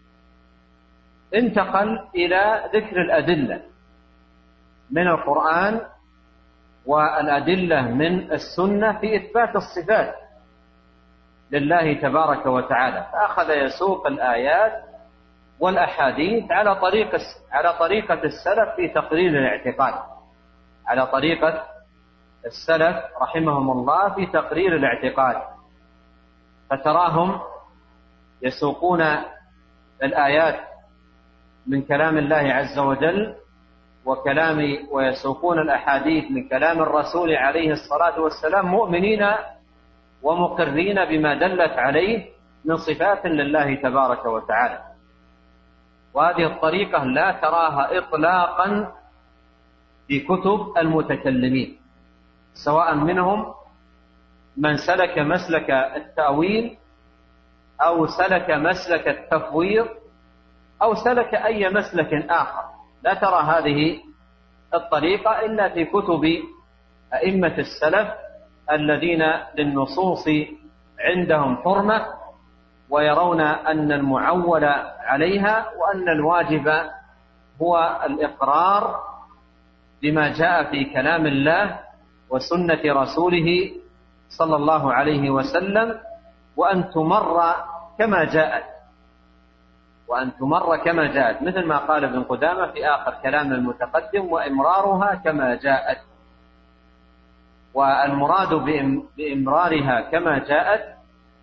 انتقل إلى ذكر الأدلة من القرآن والأدلة من السنة في إثبات الصفات لله تبارك وتعالى، فأخذ يسوق الآيات والأحاديث على طريقة على طريقة السلف في تقرير الاعتقاد، على طريقة السلف رحمهم الله في تقرير الاعتقاد، فتراهم يسوقون الآيات من كلام الله عز وجل وكلام ويسوقون الأحاديث من كلام الرسول عليه الصلاة والسلام مؤمنين ومقرين بما دلت عليه من صفات لله تبارك وتعالى. وهذه الطريقة لا تراها إطلاقا في كتب المتكلمين، سواء منهم من سلك مسلك التأويل أو سلك مسلك التفويض أو سلك أي مسلك آخر، لا ترى هذه الطريقة إلا في كتب أئمة السلف الذين للنصوص عندهم حرمة ويرون أن المعول عليها وأن الواجب هو الإقرار بما جاء في كلام الله وسنة رسوله صلى الله عليه وسلم، وأن تمر كما جاءت وأن تمر كما جاءت، مثل ما قال ابن قدامة في آخر كلام المتقدم: وإمرارها كما جاءت. والمراد بإمرارها كما جاءت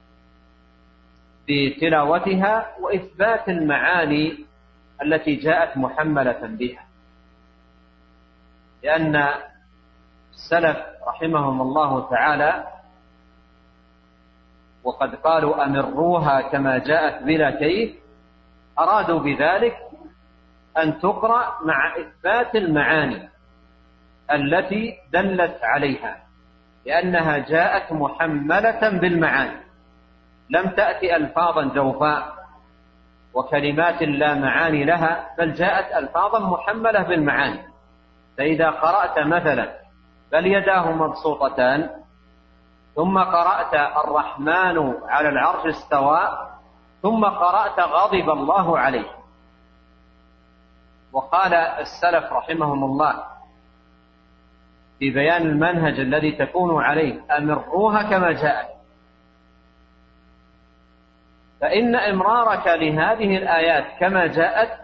بتلاوتها وإثبات المعاني التي جاءت محملة بها، لأن السلف رحمهم الله تعالى وقد قالوا أمروها كما جاءت بلا كيف، أرادوا بذلك أن تقرأ مع إثبات المعاني التي دلت عليها، لأنها جاءت محملة بالمعاني، لم تأتي ألفاظا جوفاء وكلمات لا معاني لها، بل جاءت ألفاظا محملة بالمعاني. فإذا قرأت مثلا بل يداه مبسوطتان ثم قرأت الرحمن على العرش استوى ثم قرأت غضب الله عليه، وقال السلف رحمهم الله في بيان المنهج الذي تكون عليه: أمروها كما جاءت. فإن إمرارك لهذه الآيات كما جاءت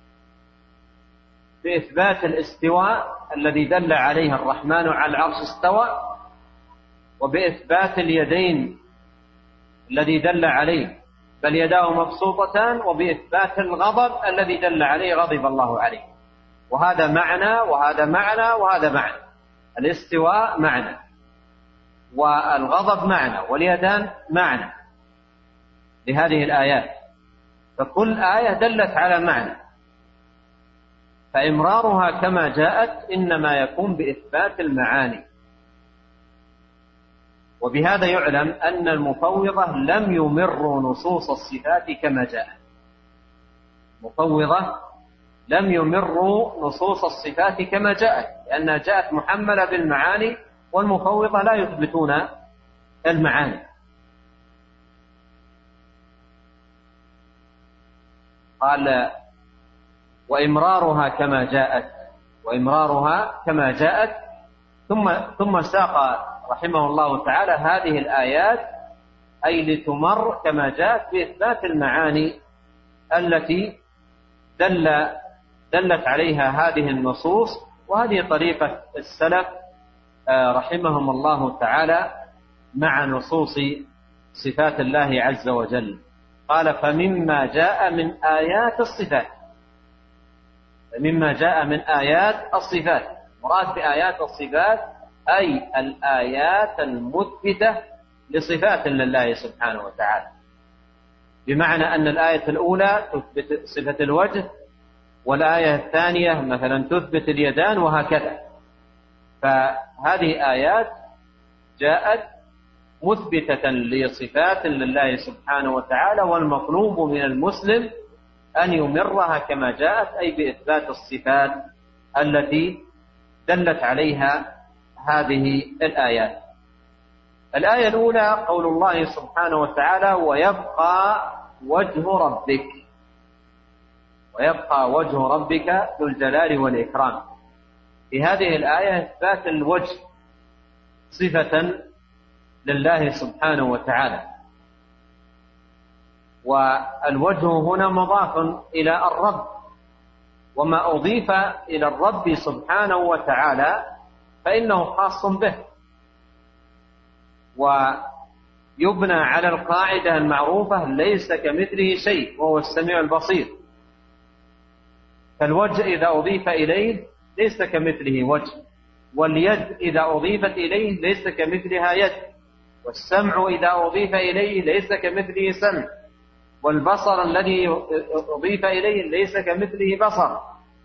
بإثبات الاستواء الذي دل عليه الرحمن على العرش استوى، وبإثبات اليدين الذي دل عليه بل يداه مبسوطتان، وبإثبات الغضب الذي دل عليه غضب الله عليه. وهذا معنى وهذا معنى وهذا معنى، الاستواء معنى والغضب معنى واليدان معنى لهذه الآيات، فكل آية دلت على معنى، فإمرارها كما جاءت إنما يكون بإثبات المعاني. وبهذا يعلم أن المفوضة لم يمروا نصوص الصفات كما جاءت. المفوضة لم يمروا نصوص الصفات كما جاءت، لأنها جاءت محملة بالمعاني، والمفوضة لا يثبتون المعاني. قال وإمرارها كما جاءت وإمرارها كما جاءت ثم ثم ساق رحمه الله تعالى هذه الآيات أي لتمر كما جاءت بإثبات المعاني التي دل دلت عليها هذه النصوص. وهذه طريقة السلف رحمهم الله تعالى مع نصوص صفات الله عز وجل. قال فمما جاء من آيات الصفات مما جاء من آيات الصفات مراد بآيات الصفات أي الآيات المثبتة لصفات لله سبحانه وتعالى، بمعنى أن الآية الأولى تثبت صفة الوجه، والآية الثانية مثلا تثبت اليدان، وهكذا. فهذه آيات جاءت مثبتة لصفات لله سبحانه وتعالى، والمطلوب من المسلم أن يمرها كما جاءت أي بإثبات الصفات التي دلت عليها هذه الآيات. الآية الأولى قول الله سبحانه وتعالى ويبقى وجه ربك ويبقى وجه ربك ذو الجلال والإكرام. في هذه الآية إثبات الوجه صفة لله سبحانه وتعالى، والوجه هنا مضاف إلى الرب، وما أضيف إلى الرب سبحانه وتعالى فإنه خاص به، ويبنى على القاعدة المعروفة ليس كمثله شيء وهو السميع البصير. فالوجه إذا أضيف إليه ليس كمثله وجه، واليد إذا أضيفت إليه ليس كمثلها يد، والسمع إذا أضيف إليه ليس كمثله سمع، والبصر الذي أضيف إليه ليس كمثله بصر.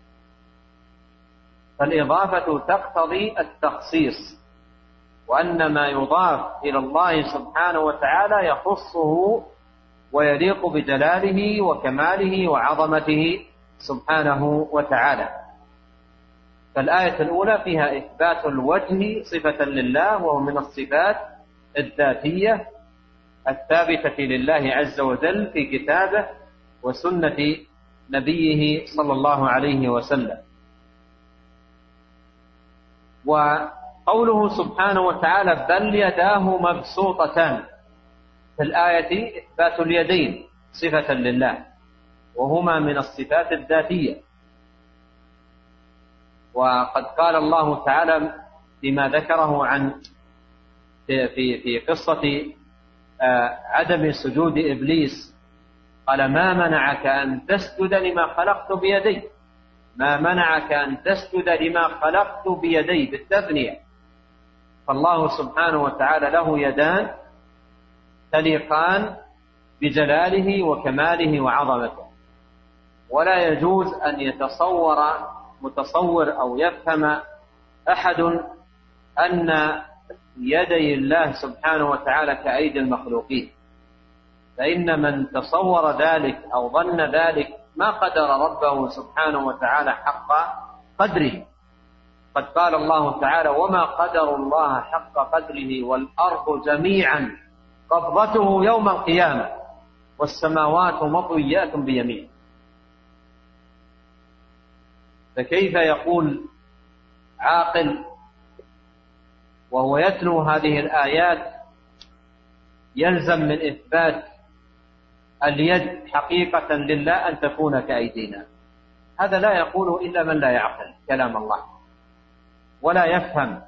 فالإضافة تقتضي التخصيص، وأن ما يضاف إلى الله سبحانه وتعالى يخصه ويليق بجلاله وكماله وعظمته سبحانه وتعالى. فالآية الأولى فيها إثبات الوجه صفة لله، وهو من الصفات الذاتية الثابتة لله عز وجل في كتابه وسنة نبيه صلى الله عليه وسلم. وقوله سبحانه وتعالى بل يداه مبسوطتان، في الآية إثبات اليدين صفة لله، وهما من الصفات الذاتية. وقد قال الله تعالى فيما ذكره عن في في, في قصة عدم سجود إبليس قال ما منعك أن تسجد لما خلقت بيدي ما منعك أن تسجد لما خلقت بيدي بالتثنية. فالله سبحانه وتعالى له يدان تليقان بجلاله وكماله وعظمته، ولا يجوز أن يتصور متصور أو يفهم أحد أن يدي الله سبحانه وتعالى كأيدي المخلوقين، فإن من تصور ذلك أو ظن ذلك ما قدر ربه سبحانه وتعالى حق قدره. قد قال الله تعالى وما قدر الله حق قدره والأرض جميعا قبضته يوم القيامة والسماوات مطويات بيمينه. فكيف يقول عاقل وهو يتلو هذه الآيات يلزم من إثبات اليد حقيقة لله أن تكون كأيدينا؟ هذا لا يقوله إلا من لا يعقل كلام الله ولا يفهم،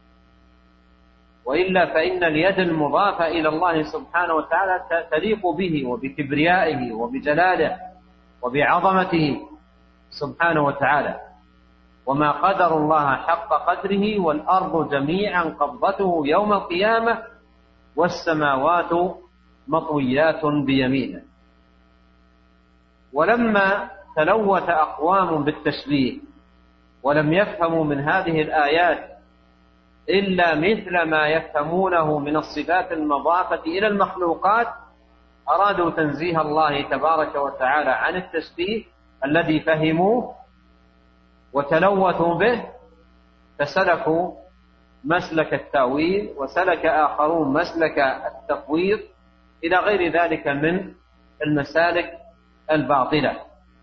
وإلا فإن اليد المضافة إلى الله سبحانه وتعالى تليق به وبكبريائه وبجلاله وبعظمته سبحانه وتعالى. وما قدر الله حق قدره والأرض جميعا قبضته يوم القيامة والسماوات مطويات بيمينه. ولما تلوث أقوام بالتشبيه ولم يفهموا من هذه الآيات إلا مثل ما يفهمونه من الصفات المضافة إلى المخلوقات، أرادوا تنزيه الله تبارك وتعالى عن التشبيه الذي فهموه وتلوثوا به، فسلكوا مسلك التأويل، وسلك آخرون مسلك التفويض إلى غير ذلك من المسالك الباطلة.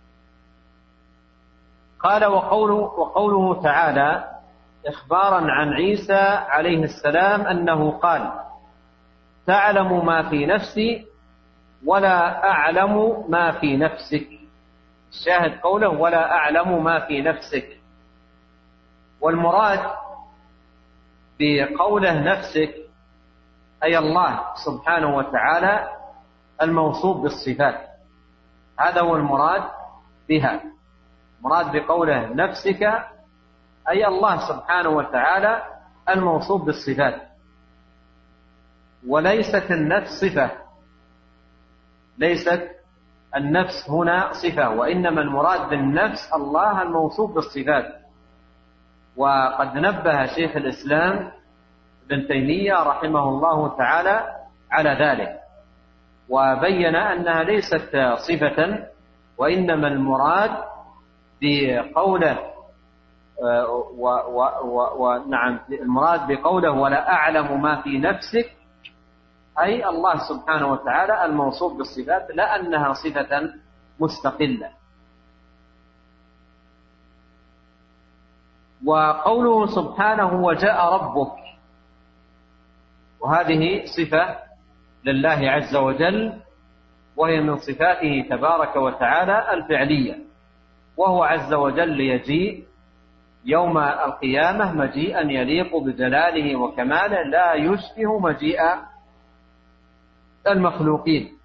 قال وقوله, وقوله تعالى إخبارا عن عيسى عليه السلام أنه قال تعلم ما في نفسي ولا أعلم ما في نفسك. الشاهد قوله ولا أعلم ما في نفسك، والمراد بقوله نفسك أي الله سبحانه وتعالى الموصوف بالصفات، هذا هو المراد بها. مراد بقوله نفسك أي الله سبحانه وتعالى الموصوف بالصفات، وليست النفس صفة، ليست النفس هنا صفة، وإنما المراد بالنفس الله الموصوف بالصفات. وقد نبه شيخ الإسلام ابن تيمية رحمه الله تعالى على ذلك، وبين أنها ليست صفة، وإنما المراد بقوله ونعم المراد بقوله ولا أعلم ما في نفسك أي الله سبحانه وتعالى الموصوف بالصفات، لا أنها صفة مستقلة. وقوله سبحانه وجاء ربك، وهذه صفة لله عز وجل، وهي من صفاته تبارك وتعالى الفعلية، وهو عز وجل يجيء يوم القيامة مجيئا يليق بجلاله وكماله لا يشبه مجيء المخلوقين.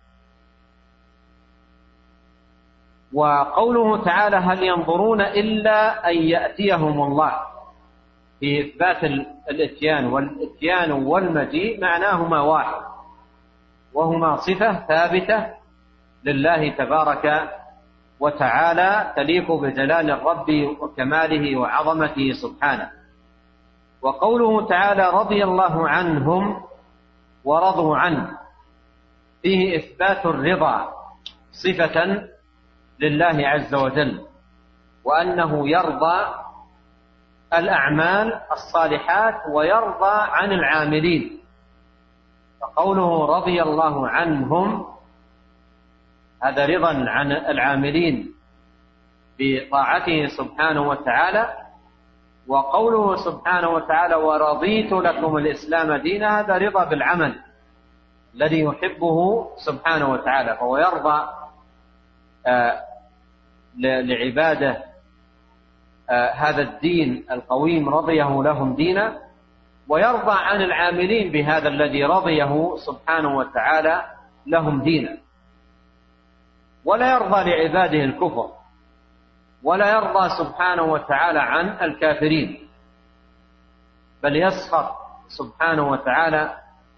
وقوله تعالى هل ينظرون إلا أن يأتيهم الله، في إثبات الإتيان، والإتيان والمجيء معناهما واحد، وهما صفة ثابتة لله تبارك وتعالى تليق بجلال الرب وكماله وعظمته سبحانه. وقوله تعالى رضي الله عنهم ورضوا عنه، فيه إثبات الرضا صفة لله عز وجل، وأنه يرضى الأعمال الصالحات ويرضى عن العاملين. فقوله رضي الله عنهم هذا رضا عن العاملين بطاعته سبحانه وتعالى، وقوله سبحانه وتعالى ورضيت لكم الإسلام دينا هذا رضا بالعمل الذي يحبه سبحانه وتعالى، فهو يرضى آه لعباده آه هذا الدين القويم رضيه لهم دينا، ويرضى عن العاملين بهذا الذي رضيه سبحانه وتعالى لهم دينا. ولا يرضى لعباده الكفر، ولا يرضى سبحانه وتعالى عن الكافرين، بل يسخط سبحانه وتعالى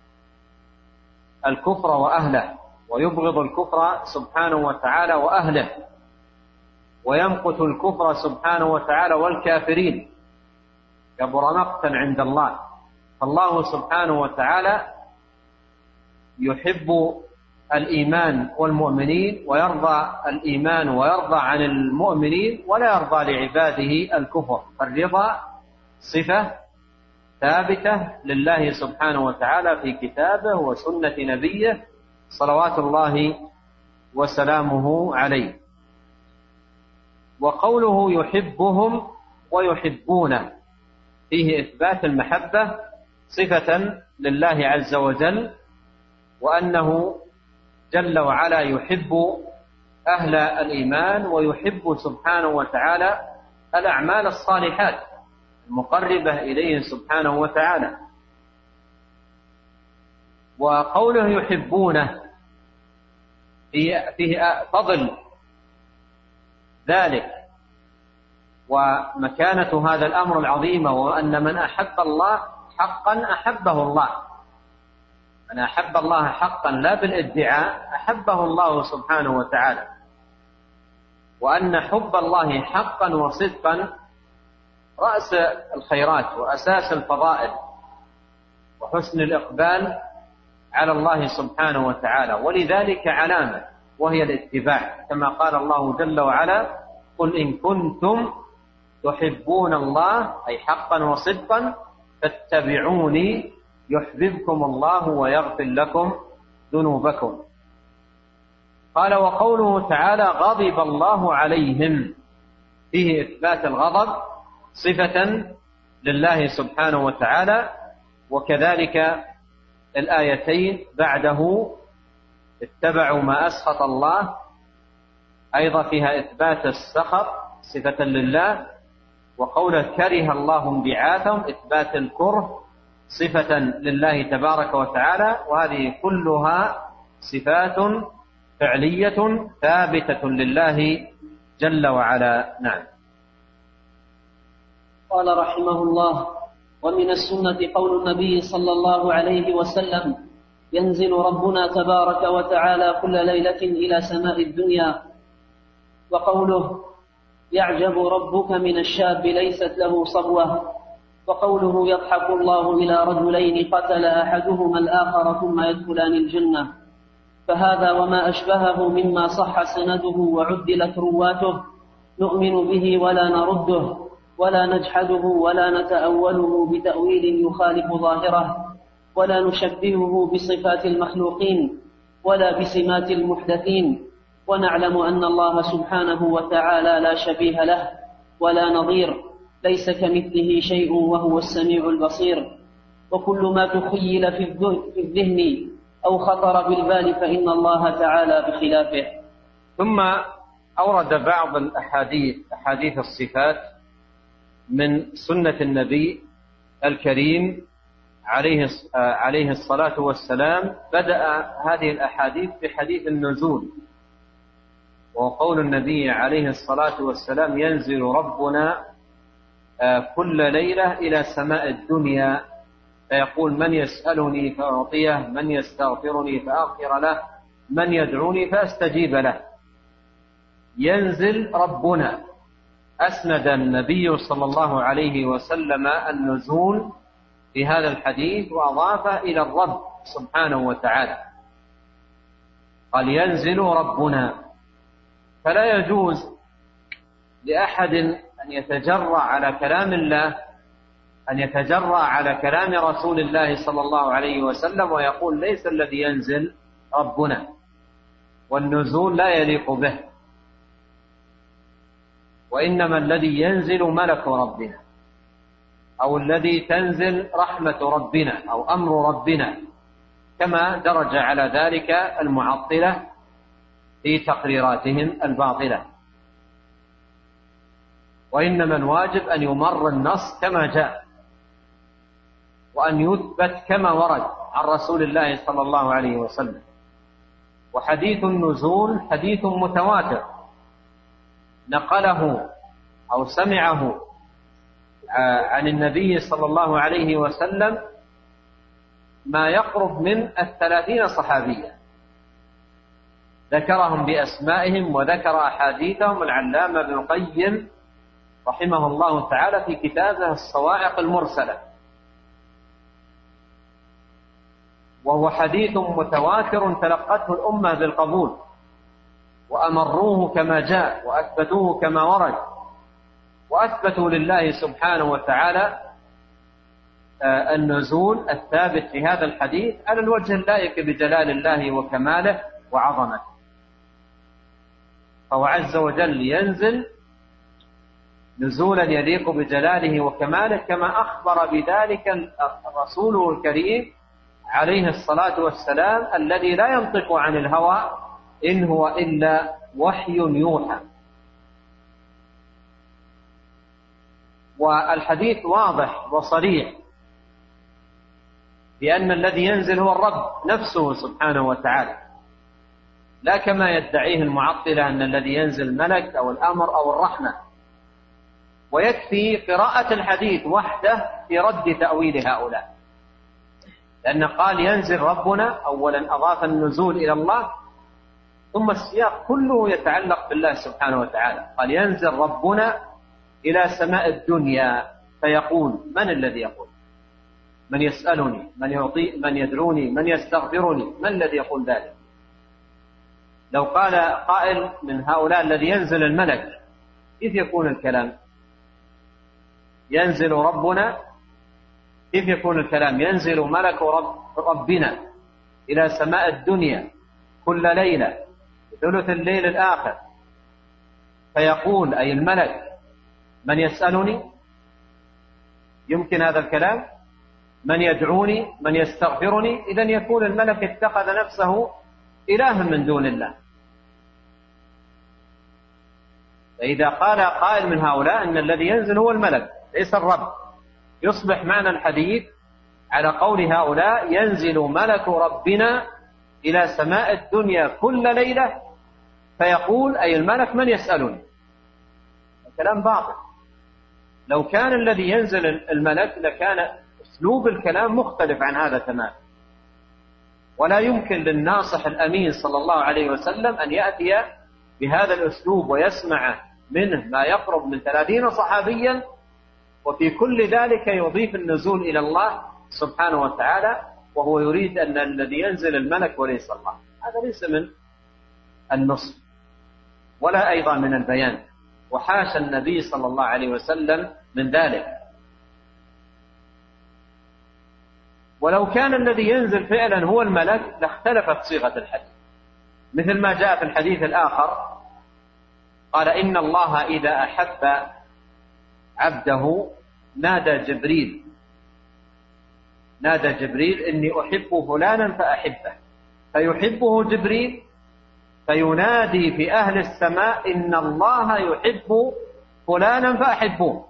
الكفر وأهله، ويبغض الكفر سبحانه وتعالى وأهله، ويمقت الكفر سبحانه وتعالى والكافرين، كبر مقتا عند الله. فالله سبحانه وتعالى يحب الإيمان والمؤمنين، ويرضى الإيمان ويرضى عن المؤمنين، ولا يرضى لعباده الكفر. فالرضا صفة ثابتة لله سبحانه وتعالى في كتابه وسنة نبيه صلوات الله وسلامه عليه. وقوله يحبهم ويحبونه فيه إثبات المحبة صفة لله عز وجل، وأنه جل وعلا يحب أهل الإيمان، ويحب سبحانه وتعالى الأعمال الصالحات المقربة إليه سبحانه وتعالى. وقوله يحبونه فيه فضل ذلك ومكانة هذا الأمر العظيم، وأن من أحب الله حقا أحبه الله. من أحب الله حقا لا بالادعاء أحبه الله سبحانه وتعالى، وأن حب الله حقا وصدقا رأس الخيرات وأساس الفضائل وحسن الإقبال على الله سبحانه وتعالى، ولذلك علامة وهي الاتباع، كما قال الله جل وعلا: قل إن كنتم تحبون الله أي حقا وصدقا فاتبعوني يحببكم الله ويغفر لكم ذنوبكم. قال: وقوله تعالى: غضب الله عليهم، فيه إثبات الغضب صفة لله سبحانه وتعالى. وكذلك الآيتين بعده اتبعوا ما أسخط الله، أيضا فيها إثبات السخط صفة لله، وقوله كره الله انبعاثهم إثبات الكره صفة لله تبارك وتعالى. وهذه كلها صفات فعلية ثابتة لله جل وعلا. نعم. قال رحمه الله: ومن السنة قول النبي صلى الله عليه وسلم: ينزل ربنا تبارك وتعالى كل ليلة إلى سماء الدنيا. وقوله: يعجب ربك من الشاب ليست له صبوة. وقوله: يضحك الله إلى رجلين قتل أحدهما الآخر ثم يدخلان الجنة. فهذا وما أشبهه مما صح سنده وعدلت رواته نؤمن به ولا نرده ولا نجحده ولا نتأوله بتأويل يخالف ظاهره، ولا نشبهه بصفات المخلوقين ولا بسمات المحدثين، ونعلم أن الله سبحانه وتعالى لا شبيه له ولا نظير، ليس كمثله شيء وهو السميع البصير. وكل ما تخيل في الذهن أو خطر بالبال فإن الله تعالى بخلافه. ثم أورد بعض الأحاديث أحاديث الصفات من سنة النبي الكريم عليه عليه الصلاة والسلام. بدأ هذه الأحاديث بحديث النزول، وقول النبي عليه الصلاة والسلام: ينزل ربنا كل ليلة إلى سماء الدنيا فيقول: من يسألني فأعطيه، من يستغفرني فأغفر له، من يدعوني فأستجيب له. ينزل ربنا، أسند النبي صلى الله عليه وسلم النزول في هذا الحديث وأضاف إلى الرب سبحانه وتعالى، قال: ينزل ربنا. فلا يجوز لأحد أن يتجرأ على كلام الله، أن يتجرأ على كلام رسول الله صلى الله عليه وسلم ويقول: ليس الذي ينزل ربنا، والنزول لا يليق به، وإنما الذي ينزل ملك ربنا، أو الذي تنزل رحمة ربنا أو أمر ربنا، كما درج على ذلك المعطلة في تقريراتهم الباطلة. وإنما الواجب أن يمر النص كما جاء، وأن يثبت كما ورد عن رسول الله صلى الله عليه وسلم. وحديث النزول حديث متواتر نقله أو سمعه عن النبي صلى الله عليه وسلم ما يقرب من الثلاثين صحابيا، ذكرهم بأسمائهم وذكر أحاديثهم العلامة ابن القيم رحمه الله تعالى في كتابه الصواعق المرسلة. وهو حديث متواتر تلقته الأمة بالقبول، وأمروه كما جاء، وأثبتوه كما ورد، وأثبتوا لله سبحانه وتعالى النزول الثابت في هذا الحديث على الوجه اللائق بجلال الله وكماله وعظمته. فهو عز وجل ينزل نزولا يليق بجلاله وكماله، كما أخبر بذلك رسوله الكريم عليه الصلاة والسلام الذي لا ينطق عن الهوى إن هو إلا وحي يوحى. والحديث واضح وصريح بأن الذي ينزل هو الرب نفسه سبحانه وتعالى، لا كما يدعيه المعطلة أن الذي ينزل ملك أو الأمر أو الرحمة. ويكفي قراءة الحديث وحده في رد تأويل هؤلاء، لأن قال ينزل ربنا، أولا أضاف النزول إلى الله، ثم السياق كله يتعلق بالله سبحانه وتعالى. قال ينزل ربنا إلى سماء الدنيا فيقول: من الذي يقول؟ من يسألني؟ من يعطي؟ من يدعوني؟ من يستغفرني؟ من الذي يقول ذلك؟ لو قال قائل من هؤلاء الذي ينزل الملك، كيف يكون الكلام؟ ينزل ربنا، كيف يكون الكلام؟ ينزل ملك رب ربنا إلى سماء الدنيا كل ليلة ثلث الليل الآخر فيقول، أي الملك: من يسألني؟ يمكن هذا الكلام؟ من يدعوني؟ من يستغفرني؟ إذن يكون الملك اتخذ نفسه إلها من دون الله. فإذا قال قائل من هؤلاء أن الذي ينزل هو الملك ليس الرب، يصبح معنى الحديث على قول هؤلاء: ينزل ملك ربنا إلى سماء الدنيا كل ليلة فيقول، أي الملك: من يسألني؟ الكلام باطل. لو كان الذي ينزل الملك لكان أسلوب الكلام مختلف عن هذا تماما، ولا يمكن للناصح الأمين صلى الله عليه وسلم أن يأتي بهذا الأسلوب ويسمع منه ما يقرب من ثلاثين صحابيا، وفي كل ذلك يضيف النزول إلى الله سبحانه وتعالى، وهو يريد أن الذي ينزل الملك وليس الله. هذا ليس من النصح ولا أيضا من البيان، وحاشا النبي صلى الله عليه وسلم من ذلك. ولو كان الذي ينزل فعلا هو الملك لاختلفت صيغة الحديث، مثل ما جاء في الحديث الآخر قال: إن الله إذا أحب عبده نادى جبريل نادى جبريل إني أحب فلانا فأحبه، فيحبه جبريل فينادي في أهل السماء: إن الله يحب فلانا فأحبوه.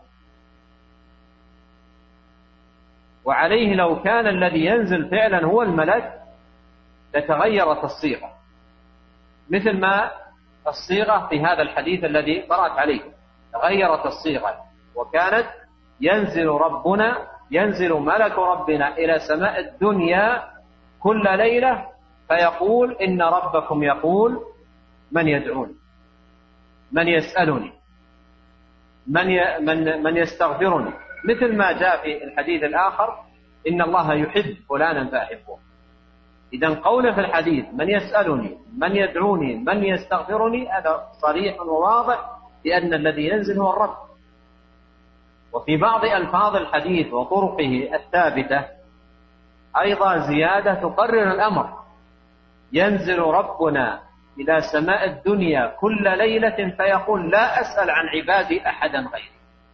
وعليه لو كان الذي ينزل فعلا هو الملك لتغيرت الصيغة، مثل ما الصيغة في هذا الحديث الذي قرأت عليه تغيرت الصيغة، وكانت: ينزل ربنا ينزل ملك ربنا إلى سماء الدنيا كل ليلة فيقول: إن ربكم يقول: من يدعوني؟ من يسألني؟ من ي... من من يستغفرني؟ مثل ما جاء في الحديث الآخر: إن الله يحب فلانا فأحبه. إذن قوله في الحديث: من يسألني، من يدعوني، من يستغفرني، هذا صريح وواضح بأن الذي ينزل هو الرب. وفي بعض ألفاظ الحديث وطرقه الثابتة أيضا زيادة تقرر الأمر: ينزل ربنا إلى سماء الدنيا كل ليلة فيقول: لا أسأل عن عبادي أحدا غيري.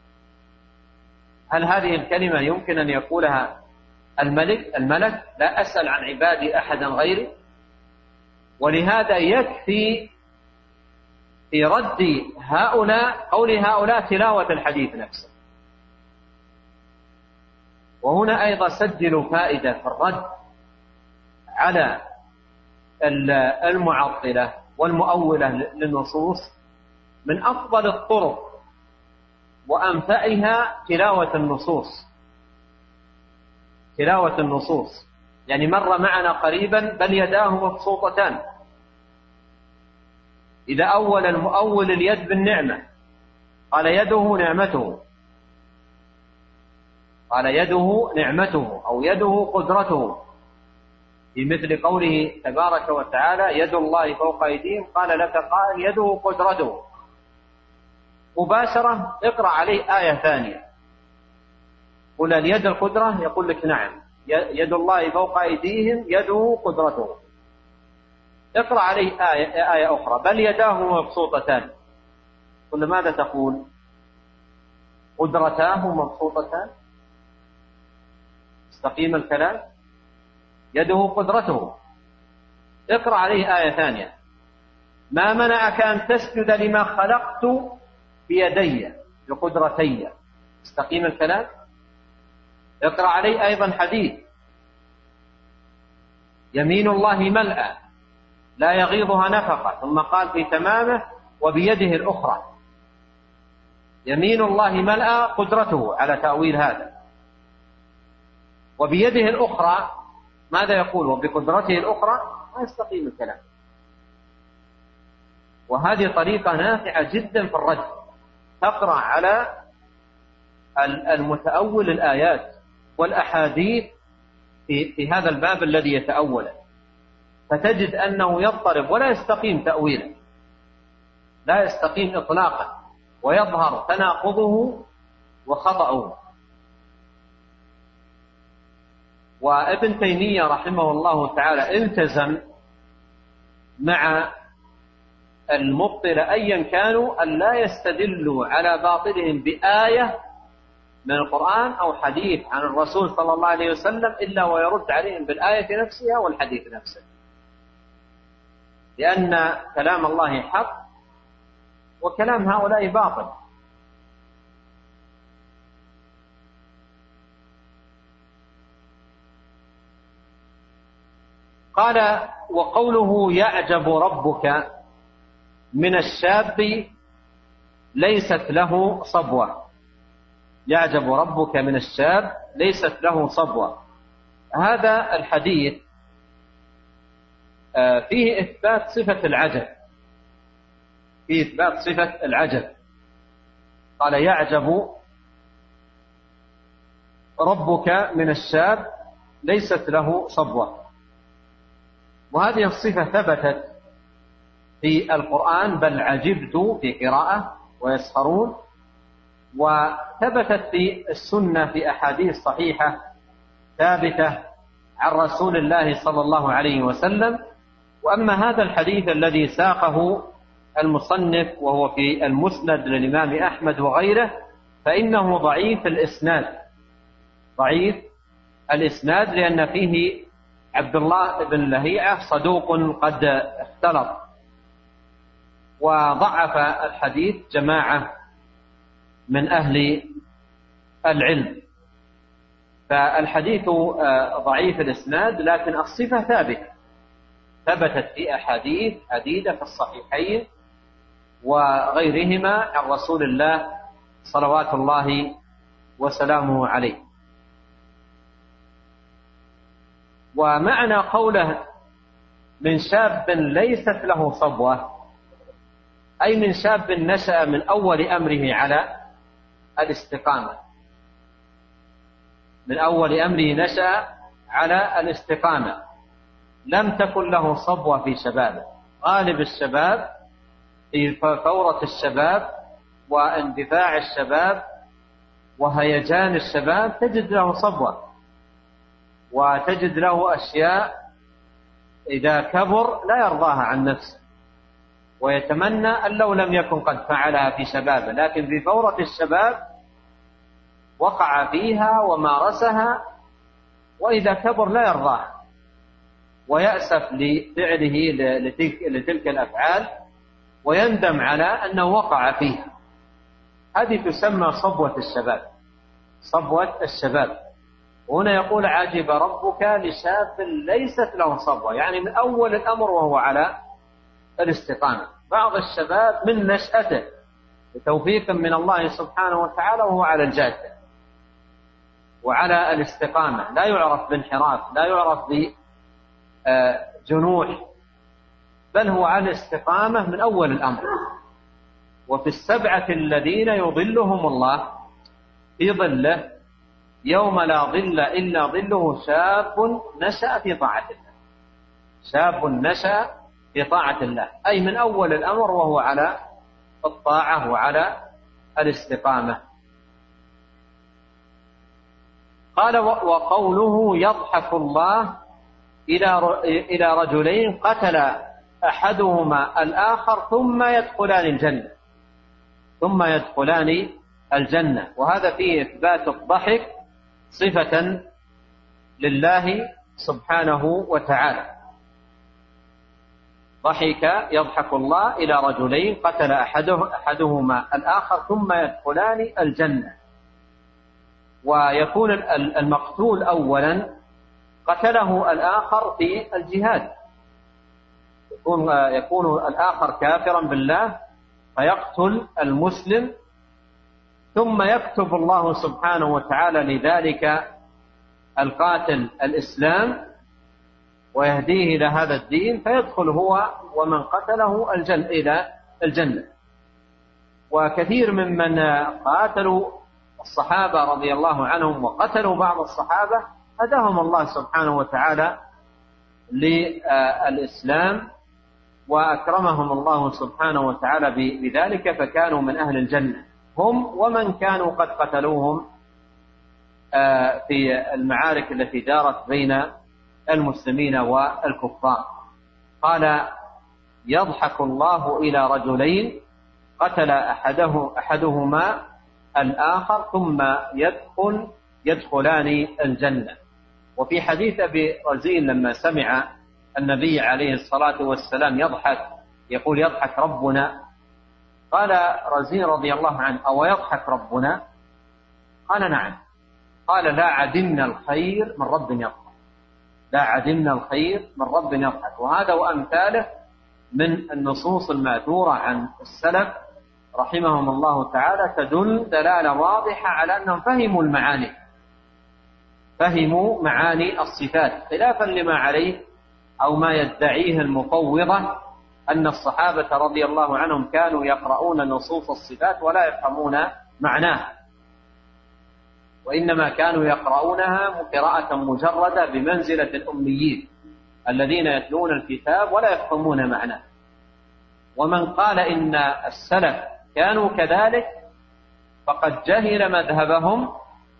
هل هذه الكلمة يمكن أن يقولها الملك الملك لا أسأل عن عبادي أحدا غيري؟ ولهذا يكفي في رد هؤلاء قول هؤلاء تلاوة الحديث نفسه. وهنا أيضا سجلوا فائدة في الرد على المعطلة والمؤولة للنصوص: من أفضل الطرق وأنفعها تلاوة النصوص تلاوة النصوص يعني مر معنا قريبا: بل يداه مبسوطتان. إذا أول المؤول اليد بالنعمة قال: يده نعمته قال يده نعمته أو يده قدرته، في مثل قوله تبارك وتعالى: يد الله فوق أيديهم، قال لك قائل: يده قدرته. مباشرة اقرأ عليه آية ثانية، قل: اليد القدرة؟ يقول لك: نعم، يد الله فوق أيديهم يده قدرته. اقرأ عليه آية, آية أخرى: بل يداه مبسوطتان. قل: ماذا تقول؟ قدرتاه مبسوطتان؟ استقيم الكلام، يده قدرته. اقرأ عليه آية ثانية: ما منعك أن تسجد لما خلقت بيدي بقدرتي؟ استقيم الكلام. اقرأ عليه أيضا حديث: يمين الله ملأى لا يغيضها نفقة، ثم قال في تمامه: وبيده الأخرى. يمين الله ملأى قدرته على تأويل هذا، وبيده الأخرى ماذا يقول؟ وبقدرته الأخرى. ما يستقيم الكلام. وهذه طريقة نافعة جدا في الرد، تقرأ على المتأول الآيات والأحاديث في, في هذا الباب الذي يتأوله، فتجد أنه يضطرب ولا يستقيم تأويله، لا يستقيم إطلاقا، ويظهر تناقضه وخطأه. وابن تيمية رحمه الله تعالى التزم مع المبطلة أيا كانوا أن لا يستدلوا على باطلهم بآية من القرآن أو حديث عن الرسول صلى الله عليه وسلم إلا ويرد عليهم بالآية نفسها والحديث نفسه، لأن كلام الله حق وكلام هؤلاء باطل. قال: وقوله يعجب ربك من الشاب ليست له صبوة. يعجب ربك من الشاب ليست له صبوة، هذا الحديث فيه إثبات صفة العجب، فيه إثبات صفة العجب. قال: يعجب ربك من الشاب ليست له صبوة، وهذه الصفة ثبتت في القرآن، بل عجبت في قراءة ويسخرون، وثبتت في السنة في أحاديث صحيحة ثابتة عن رسول الله صلى الله عليه وسلم. وأما هذا الحديث الذي ساقه المصنف وهو في المسند للإمام أحمد وغيره فإنه ضعيف الإسناد، ضعيف الإسناد لأن فيه عبد الله بن لهيعة صدوق قد اختلط، وضعف الحديث جماعة من أهل العلم، فالحديث ضعيف الإسناد، لكن الصفة ثابتة، ثبتت في أحاديث عديدة في الصحيحين وغيرهما عن رسول الله صلوات الله وسلامه عليه. ومعنى قوله من شاب ليست له صبوة أي من شاب نشأ من أول أمره على الاستقامة، من أول أمره نشأ على الاستقامة، لم تكن له صبوة في شبابه. غالب الشباب في فورة الشباب واندفاع الشباب وهيجان الشباب تجد له صبوة، وتجد له أشياء إذا كبر لا يرضاها عن نفسه، ويتمنى أن لو لم يكن قد فعلها في شبابه، لكن في فورة الشباب وقع فيها ومارسها، وإذا كبر لا يرضاها ويأسف لفعله لتلك, لتلك الأفعال ويندم على أنه وقع فيها. هذه تسمى صبوة الشباب، صبوة الشباب. وهنا يقول عجب ربك لشاب ليست له صبوة، يعني من أول الأمر وهو على الاستقامة. بعض الشباب من نشأته بتوفيق من الله سبحانه وتعالى وهو على الجادة وعلى الاستقامة، لا يعرف بانحراف، لا يعرف بجنوح، بل هو على الاستقامة من أول الأمر. وفي السبعة الذين يظلهم الله في ظله يوم لا ظل إلا ظله شاب نشأ في طاعة الله، شاب نشأ في طاعة الله، أي من أول الأمر وهو على الطاعة وعلى الاستقامة. قال: وقوله يضحك الله إلى رجلين قتل أحدهما الآخر ثم يدخلان الجنة، ثم يدخلان الجنة، وهذا فيه إثبات الضحك صفة لله سبحانه وتعالى. ضحك يضحك الله إلى رجلين قتل أحده أحدهما الآخر ثم يدخلان الجنة، ويكون المقتول أولا قتله الآخر في الجهاد، يكون, يكون الآخر كافرا بالله فيقتل المسلم، ثم يكتب الله سبحانه وتعالى لذلك القاتل الإسلام ويهديه إلى هذا الدين، فيدخل هو ومن قتله الجنة إلى الجنة. وكثير ممن قاتلوا الصحابة رضي الله عنهم وقتلوا بعض الصحابة هداهم الله سبحانه وتعالى للإسلام وأكرمهم الله سبحانه وتعالى بذلك، فكانوا من أهل الجنة هم ومن كانوا قد قتلوهم في المعارك التي دارت بين المسلمين والكفار. قال: يضحك الله إلى رجلين قتل أحده أحدهما الآخر ثم يدخل يدخلان الجنة. وفي حديث أبي رزين لما سمع النبي عليه الصلاة والسلام يضحك يقول: يضحك ربنا، قال رزين رضي الله عنه: أو يضحك ربنا؟ قال: نعم. قال: لا عدمنا الخير من رب يضحك، لا عدمنا الخير من رب يضحك. وهذا وأمثاله من النصوص الماثورة عن السلف رحمهم الله تعالى تدل دلالة واضحة على أنهم فهموا المعاني، فهموا معاني الصفات، خلافا لما عليه أو ما يدعيه المفوضة أن الصحابة رضي الله عنهم كانوا يقرؤون نصوص الصفات ولا يفهمون معناها، وإنما كانوا يقرؤونها قراءة مجردة بمنزلة الأميين الذين يتلون الكتاب ولا يفهمون معناه. ومن قال إن السلف كانوا كذلك فقد جهل مذهبهم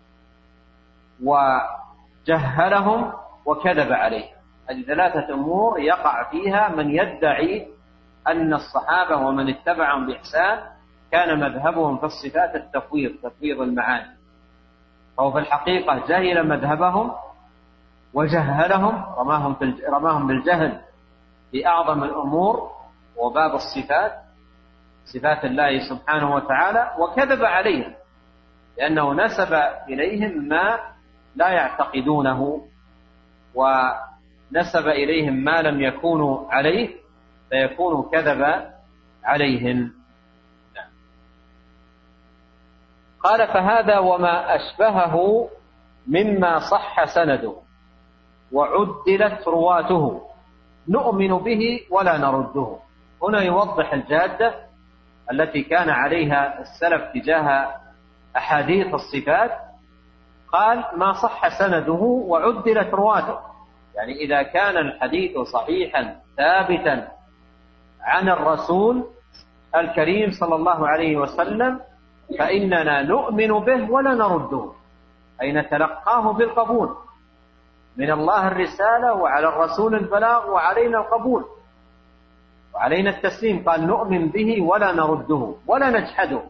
وجهلهم وكذب عليهم. هذه ثلاثة أمور يقع فيها من يدعي أن الصحابة ومن اتبعهم بإحسان كان مذهبهم في الصفات التفويض، تفويض المعاني، فهو في الحقيقة جهل مذهبهم وجهلهم، رماهم, رماهم بالجهل في أعظم الأمور وباب الصفات، صفات الله سبحانه وتعالى، وكذب عليهم لأنه نسب إليهم ما لا يعتقدونه ونسب إليهم ما لم يكونوا عليه فيكون كذب عليهم. قال: فهذا وما أشبهه مما صح سنده وعدلت رواته نؤمن به ولا نرده. هنا يوضح الجادة التي كان عليها السلف تجاه أحاديث الصفات. قال: ما صح سنده وعدلت رواته، يعني إذا كان الحديث صحيحا ثابتا عن الرسول الكريم صلى الله عليه وسلم فإننا نؤمن به ولا نرده، أي نتلقاه بالقبول، من الله الرسالة وعلى الرسول البلاغ وعلينا القبول وعلينا التسليم. قال: نؤمن به ولا نرده ولا نجحده،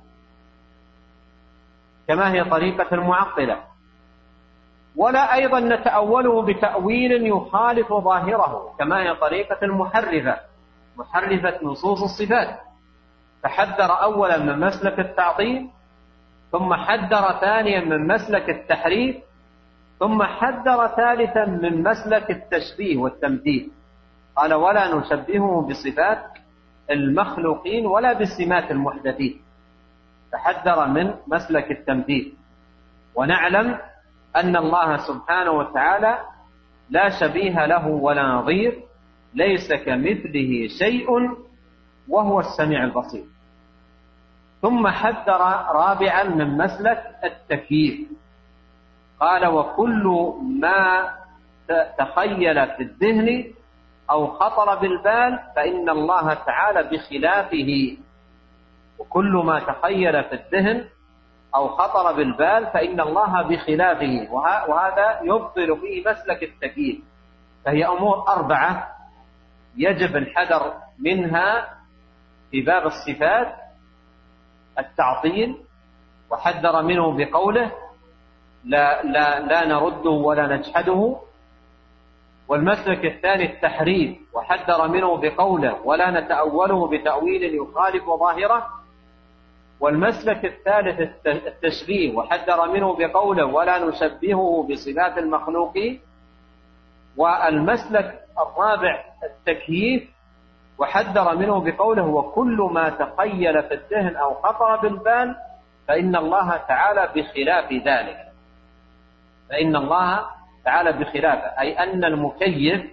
كما هي طريقة المعطلة، ولا أيضا نتأوله بتأويل يخالف ظاهره، كما هي طريقة المحرفة، محرفة نصوص الصفات، فحذر أولا من مسلك التعطيل، ثم حذر ثانيا من مسلك التحريف، ثم حذر ثالثا من مسلك التشبيه والتمثيل. قال: ولا نشبهه بصفات المخلوقين ولا بالسمات المحدثين، فحذر من مسلك التمثيل. ونعلم أن الله سبحانه وتعالى لا شبيه له ولا نظير، ليس كمثله شيء وهو السميع البصير. ثم حذر رابعا من مسلك التكييف. قال: وكل ما تخيل في الذهن أو خطر بالبال فإن الله تعالى بخلافه. وكل ما تخيل في الذهن أو خطر بالبال فإن الله بخلافه، وهذا يبطل فيه مسلك التكييف. فهي أمور أربعة يجب الحذر منها في باب الصفات: التعطيل، وحذر منه بقوله: لا, لا, لا نرده ولا نجحده. والمسلك الثاني التحريف، وحذر منه بقوله: ولا نتأوله بتأويل يخالف ظاهره. والمسلك الثالث التشبيه، وحذر منه بقوله: ولا نشبهه بصفات المخلوقين. والمسلك الرابع التكييف، وحذر منه بقوله: وكل ما تخيل في الذهن أو خطر بالبال فإن الله تعالى بخلاف ذلك. فإن الله تعالى بخلافه، أي أن المكيف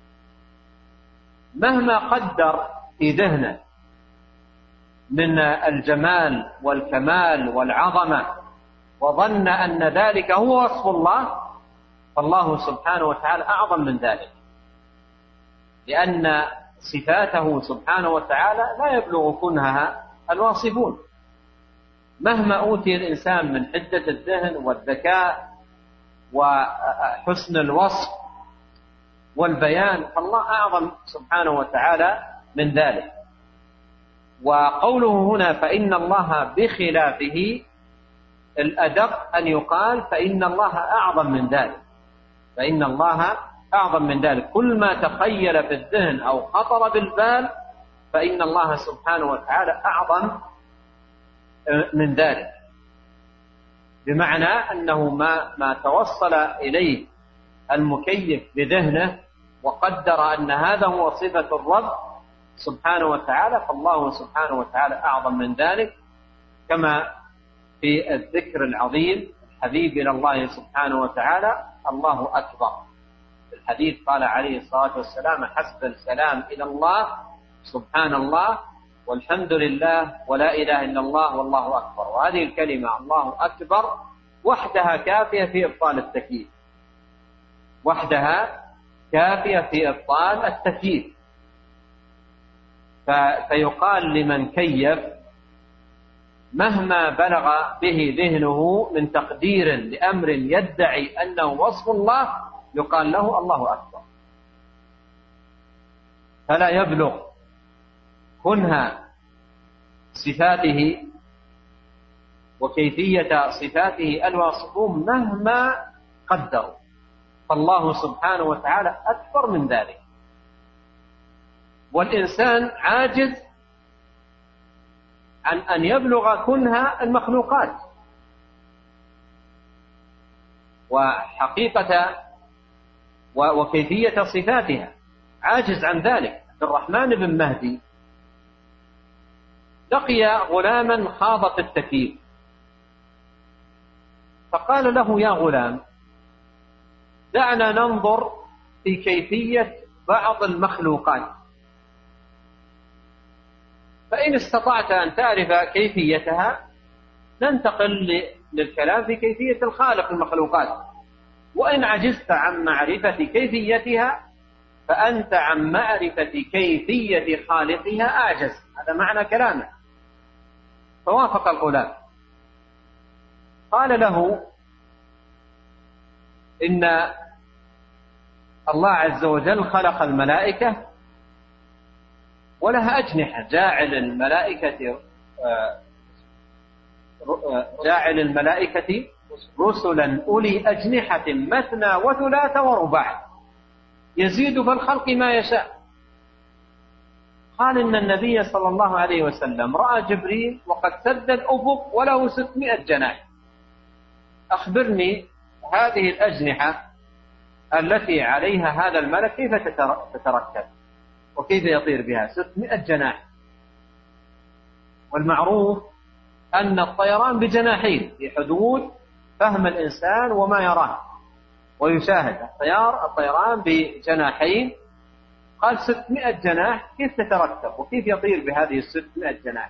مهما قدر في ذهنه من الجمال والكمال والعظمة وظن أن ذلك هو وصف الله، فالله سبحانه وتعالى أعظم من ذلك، لأن صفاته سبحانه وتعالى لا يبلغ كنهها الواصفون. مهما أوتي الإنسان من حدة الذهن والذكاء وحسن الوصف والبيان، فالله أعظم سبحانه وتعالى من ذلك. وقوله هنا فإن الله بخلافه، الأدق أن يقال فإن الله أعظم من ذلك، فإن الله أعظم من ذلك. كل ما تخيل في الذهن أو خطر بالبال فإن الله سبحانه وتعالى أعظم من ذلك، بمعنى أنه ما, ما توصل إليه المكيف بذهنه وقدر أن هذا هو صفة الرب سبحانه وتعالى، فالله سبحانه وتعالى أعظم من ذلك، كما في الذكر العظيم الحبيب إلى الله سبحانه وتعالى الله أكبر. في الحديث قال عليه الصلاة والسلام حسب الكلام إلى الله سبحان الله والحمد لله ولا إله إلا الله والله أكبر. وهذه الكلمة الله أكبر وحدها كافية في إبطال التكييف، وحدها كافية في إبطال التكييف. فيقال لمن كيف مهما بلغ به ذهنه من تقدير لأمر يدعي أنه وصف الله، يقال له الله أكبر، فلا يبلغ كنها صفاته وكيفية صفاته الواصفون مهما قدروا، فالله سبحانه وتعالى أكبر من ذلك. والإنسان عاجز عن أن يبلغ كنها المخلوقات، وحقيقة وكيفية صفاتها عاجز عن ذلك. عبد الرحمن بن مهدي لقي غلاما خاض في التكييف، فقال له يا غلام دعنا ننظر في كيفية بعض المخلوقات، فإن استطعت أن تعرف كيفيتها ننتقل للكلام في كيفية الخالق المخلوقات، وإن عجزت عن معرفة كيفيتها فأنت عن معرفة كيفية خالقها أعجز. هذا معنى كلامه. فوافق الغلام. قال له إن الله عز وجل خلق الملائكة ولها أجنحة، جاعل الملائكة جاعل الملائكة رسلا أولي أجنحة مثنى وثلاث ورباع يزيد في الخلق ما يشاء. قال إن النبي صلى الله عليه وسلم رأى جبريل وقد سد الأفق وله ستمائة جناح، أخبرني هذه الأجنحة التي عليها هذا الملك كيف تتركب وكيف يطير بها؟ ستمائة جناح، والمعروف أن الطيران بجناحين في حدود فهم الإنسان وما يراه ويشاهد. الطيار الطيران بجناحين، قال ستمائة جناح كيف تتركب وكيف يطير بهذه الستمائة جناح؟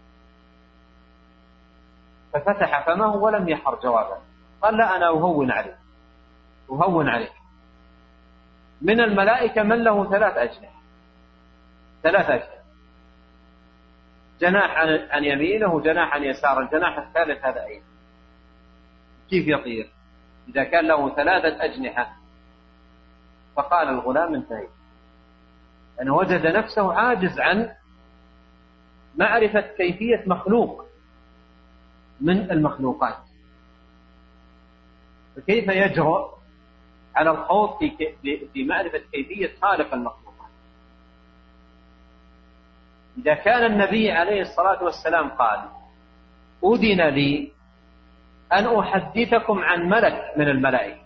ففتح فمه ولم يحر جوابا. قال لا أنا أهون عليك أهون عليك من الملائكة من له ثلاث أجنحة ثلاث أجنحة جناح عن يمينه وجناح عن يساره، الجناح الثالث هذا أين؟ كيف يطير إذا كان له ثلاثة أجنحة؟ فقال الغلام انتهي، أنه وجد نفسه عاجز عن معرفة كيفية مخلوق من المخلوقات، فكيف يجرؤ على الخوض في في معرفة كيفية خالق المخلوقات؟ إذا كان النبي عليه الصلاة والسلام قال أذن لي أن أحدثكم عن ملك من الملائكة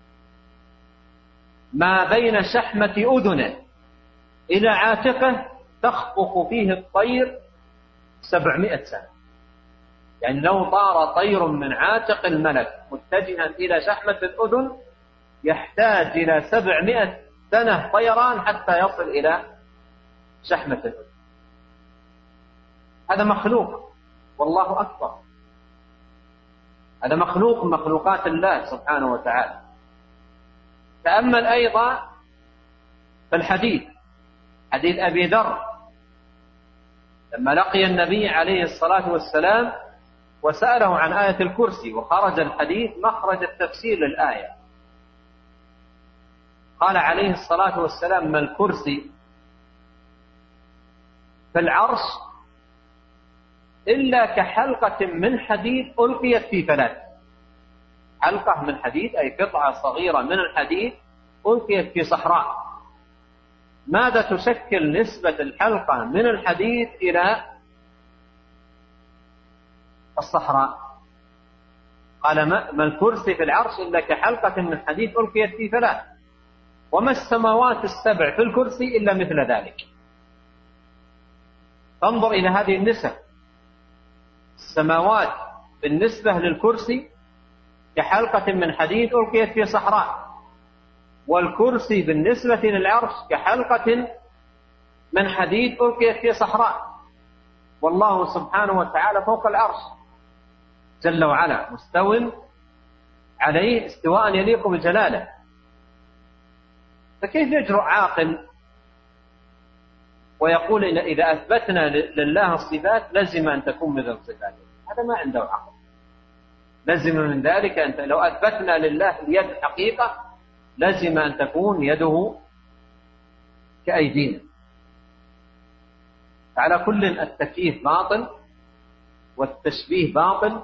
ما بين شحمة أذنه إلى عاتقه تخفق فيه الطير سبعمائة سنة، يعني لو طار طير من عاتق الملك متجها إلى شحمة الأذن يحتاج إلى سبعمائة سنة طيران حتى يصل إلى شحمة الأذن. هذا مخلوق والله أكبر. هذا مخلوق من مخلوقات الله سبحانه وتعالى. تأمل أيضا في الحديث، حديث أبي ذر لما لقي النبي عليه الصلاة والسلام وسأله عن آية الكرسي، وخرج الحديث مخرج التفسير للآية. قال عليه الصلاة والسلام: ما الكرسي في العرش إلا كحلقة من حديد ألقيت في فلاة. حلقة من حديد أي قطعة صغيرة من الحديد ألقيت في صحراء. ماذا تشكل نسبة الحلقة من الحديد إلى الصحراء؟ قال: ما الكرسي في العرش إلا كحلقة من حديد ألقيت في فلاة، وما السماوات السبع في الكرسي إلا مثل ذلك. فانظر إلى هذه النسب. السماوات بالنسبة للكرسي كحلقة من حديد ألقيت في صحراء، والكرسي بالنسبة للعرش كحلقة من حديد ألقيت في صحراء. والله سبحانه وتعالى فوق العرش جل وعلا مستو عليه استواء يليق بجلاله. فكيف يجرؤ عاقل ويقول إن إذا أثبتنا لله الصفات لزم أن تكون مثل صفاته؟ هذا ما عنده عقل. لزم من ذلك أنت لو أثبتنا لله اليد حقيقة لزم أن تكون يده كأيدينا. على كل التكييف باطل، والتشبيه باطل،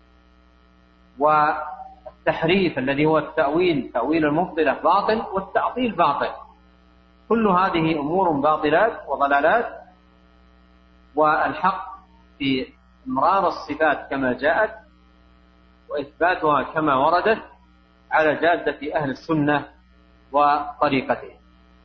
والتحريف الذي هو التأويل تأويل المبطلة باطل، والتعطيل باطل. كل هذه أمور باطلات وضلالات، والحق في إمرار الصفات كما جاءت وإثباتها كما وردت على جادة أهل السنة وطريقتهم.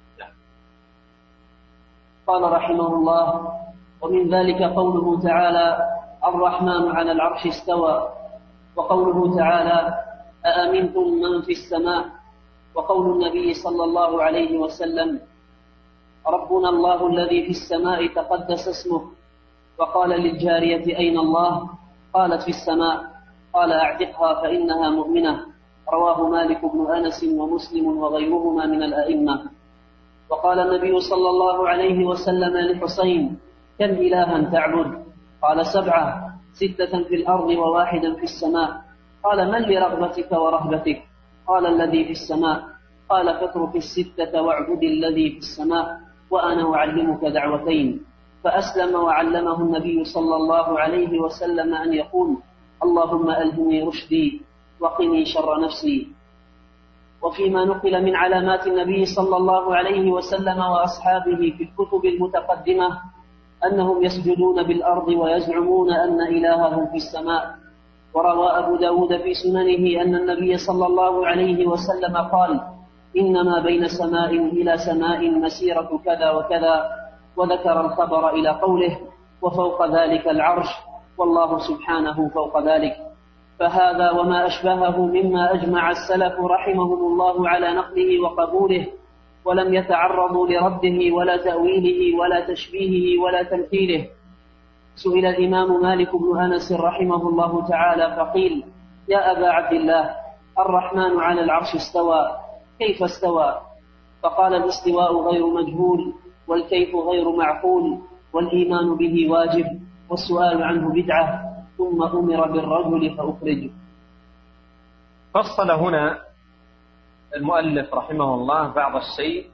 قال رحمه الله: ومن ذلك قوله تعالى: الرحمن على العرش استوى، وقوله تعالى: أأمنتم من في السماء، وقول النبي صلى الله عليه وسلم: ربنا الله الذي في السماء تقدس اسمه. وقال للجارية: أين الله؟ قالت: في السماء. قال: أعتقها فإنها مؤمنة. رواه مالك بن أنس ومسلم وغيرهما من الأئمة. وقال النبي صلى الله عليه وسلم لحسين: كم إلها تعبد؟ قال: سبعة، ستة في الأرض وواحدا في السماء. قال: من لرغبتك ورهبتك؟ قال: الذي في السماء. قال: فاترك الستة واعبد الذي في السماء، وأنا أعلمك دعوتين. فأسلم وعلمه النبي صلى الله عليه وسلم أن يقول: اللهم ألهمني رشدي وقني شر نفسي. وفيما نقل من علامات النبي صلى الله عليه وسلم وأصحابه في الكتب المتقدمة أنهم يسجدون بالأرض ويزعمون أن إلههم في السماء. وروى أبو داود في سننه أن النبي صلى الله عليه وسلم قال: إنما بين سماء إلى سماء مسيرة كذا وكذا، وذكر الخبر إلى قوله: وفوق ذلك العرش، والله سبحانه فوق ذلك. فهذا وما أشبهه مما أجمع السلف رحمهم الله على نقله وقبوله، ولم يتعرضوا لرده ولا تأويله ولا تشبيهه ولا تمثيله. سئل الإمام مالك بن أنس رحمه الله تعالى فقيل: يا أبا عبد الله، الرحمن على العرش استوى، كيف استوى؟ فقال: الاستواء غير مجهول، والكيف غير معقول، والإيمان به واجب، والسؤال عنه بدعة، ثم أمر بالرجل فأخرج. فصل هنا المؤلف رحمه الله بعض الشيء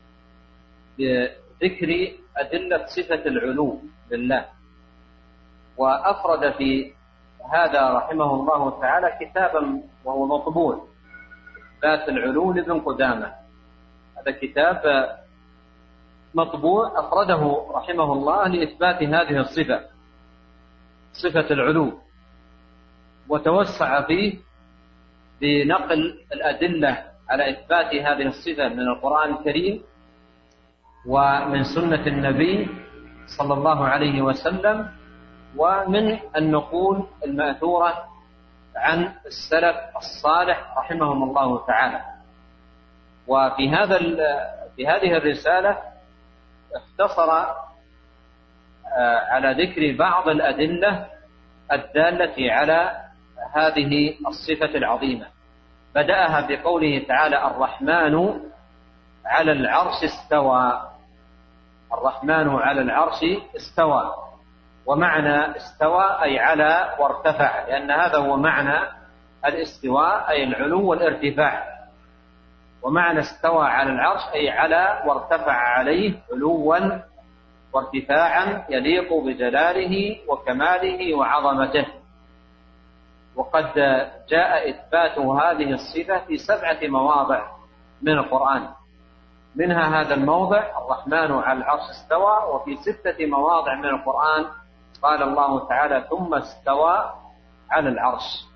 بذكر أدلة صفة العلو لله، وأفرد في هذا رحمه الله تعالى كتابا وهو مطبوع، إثبات العلو لابن قدامة. هذا كتاب مطبوع أفرده رحمه الله لإثبات هذه الصفة، صفة العلو، وتوسع فيه بنقل الأدلة على إثبات هذه الصفة من القرآن الكريم ومن سنة النبي صلى الله عليه وسلم، ومن النقول المأثورة عن السلف الصالح رحمهم الله تعالى. وفي هذا في هذه الرسالة اختصر على ذكر بعض الأدلة الدالة على هذه الصفة العظيمة. بدأها بقوله تعالى: الرحمن على العرش استوى. الرحمن على العرش استوى، ومعنى استوى أي على وارتفع، لأن هذا هو معنى الاستواء، أي العلو والارتفاع. ومعنى استوى على العرش أي على وارتفع عليه علوا وارتفاعا يليق بجلاله وكماله وعظمته. وقد جاء إثبات هذه الصفة في سبعة مواضع من القرآن، منها هذا الموضع الرحمن على العرش استوى، وفي ستة مواضع من القرآن قال الله تعالى: ثم استوى على العرش.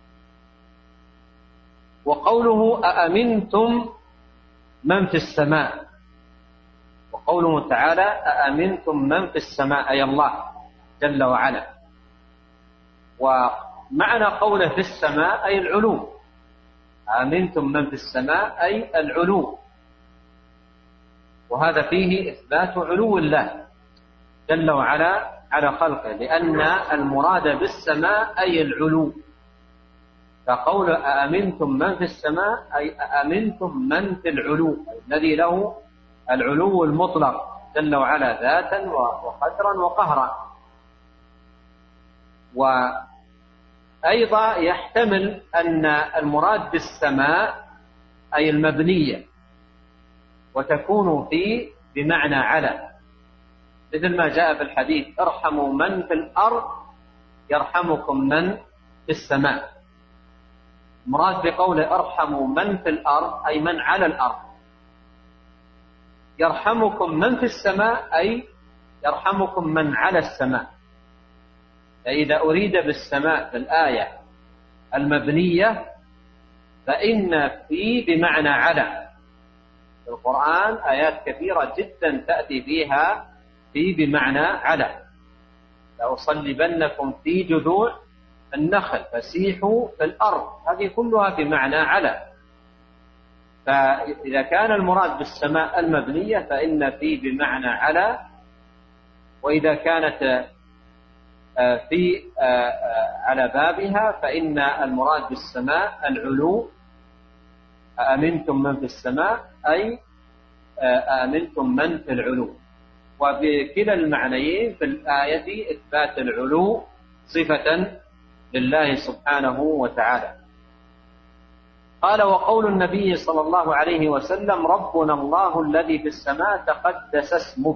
وقوله: أأمنتم من في السماء. وقوله تعالى: أأمنتم من في السماء، أي الله جل وعلا. ومعنى قوله في السماء أي العلو. أأمنتم من في السماء أي العلو، وهذا فيه إثبات علو الله جل وعلا على خلقه، لأن المراد بالسماء أي العلو. فقول أأمنتم من في السماء أي أأمنتم من في العلو، الذي له العلو المطلق جل وعلا ذاتا وقدرا وقهرا. وأيضا يحتمل أن المراد بالسماء أي المبنية، وتكون في بمعنى على، مثل ما جاء في الحديث: ارحموا من في الأرض يرحمكم من في السماء. مراد بقوله ارحموا من في الأرض أي من على الأرض، يرحمكم من في السماء أي يرحمكم من على السماء. فإذا أريد بالسماء في الآية المبنية فإن في بمعنى على. في القرآن آيات كثيرة جدا تأتي فيها في بمعنى على: لأصلبنكم في جذوع النخل فسيحوا في الأرض، هذه كلها بمعنى على. فإذا كان المراد بالسماء المبنية فإن في بمعنى على، وإذا كانت في على بابها فإن المراد بالسماء العلو. أأمنتم من في السماء أي أأمنتم من في العلو. وبكلا المعنيين في الآية إثبات العلو صفة لله سبحانه وتعالى. قال: وقول النبي صلى الله عليه وسلم: ربنا الله الذي في السماء تقدس اسمه.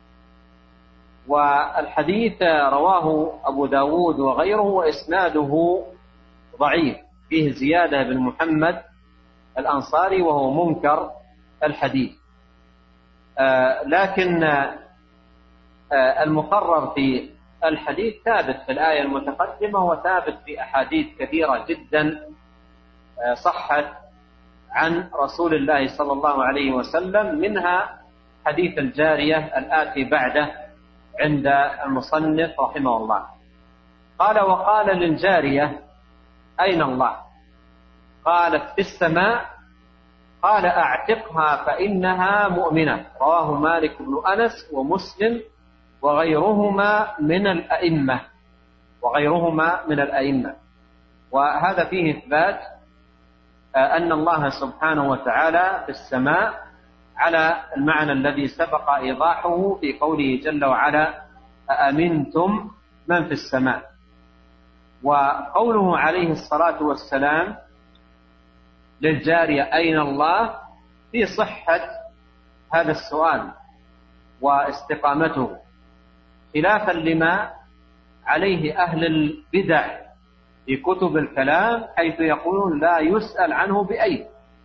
والحديث رواه أبو داود وغيره، وإسناده ضعيف، فيه زيادة بن محمد الأنصاري وهو منكر الحديث. آه لكن آه المقرر في الحديث ثابت في الآية المتقدمة، وثابت في أحاديث كثيرة جدا آه صحت عن رسول الله صلى الله عليه وسلم، منها حديث الجارية الآتي بعده عند المصنف رحمه الله. قال: وقال للجارية: أين الله؟ قالت: في السماء. قال: أعتقها فإنها مؤمنة. رواه مالك بن أنس ومسلم وغيرهما من الأئمة وغيرهما من الأئمة. وهذا فيه إثبات أن الله سبحانه وتعالى في السماء على المعنى الذي سبق إيضاحه في قوله جل وعلا: أأمنتم من في السماء. وقوله عليه الصلاة والسلام للجارية: أين الله؟ في صحة هذا السؤال واستقامته، خلافا لما عليه أهل البدع في كتب الكلام، حيث يقولون لا يسأل عنه بأين،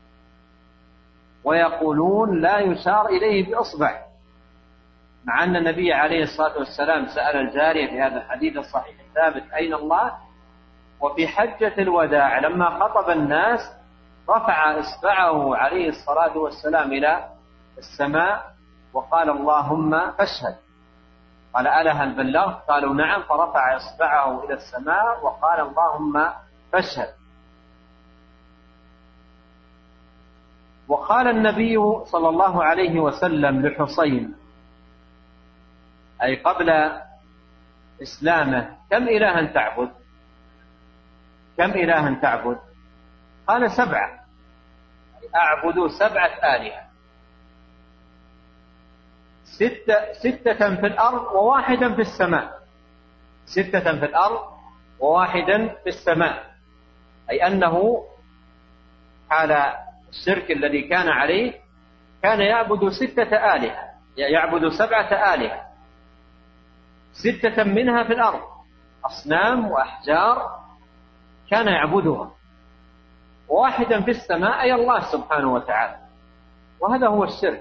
ويقولون لا يشار إليه بإصبع، مع أن النبي عليه الصلاة والسلام سأل الجارية في هذا الحديث الصحيح الثابت: أين الله؟ وفي حجة الوداع لما خطب الناس رفع إصبعه عليه الصلاة والسلام إلى السماء وقال: اللهم فاشهد. قال: ألا هل بلغت؟ قالوا: نعم. فرفع إصبعه إلى السماء وقال: اللهم فاشهد. وقال النبي صلى الله عليه وسلم لحسين، أي قبل إسلامه: كم إلها تعبد؟ كم إلها تعبد؟ قال سبعة، أعبد سبعة آلهة، ستة, ستة في الأرض وواحدا في السماء، ستة في الأرض وواحدا في السماء، أي أنه حال الشرك الذي كان عليه كان يعبد ستة آلهة، يعبد سبعة آلهة، ستة منها في الأرض أصنام وأحجار كان يعبدها، وواحدا في السماء أي الله سبحانه وتعالى. وهذا هو الشرك،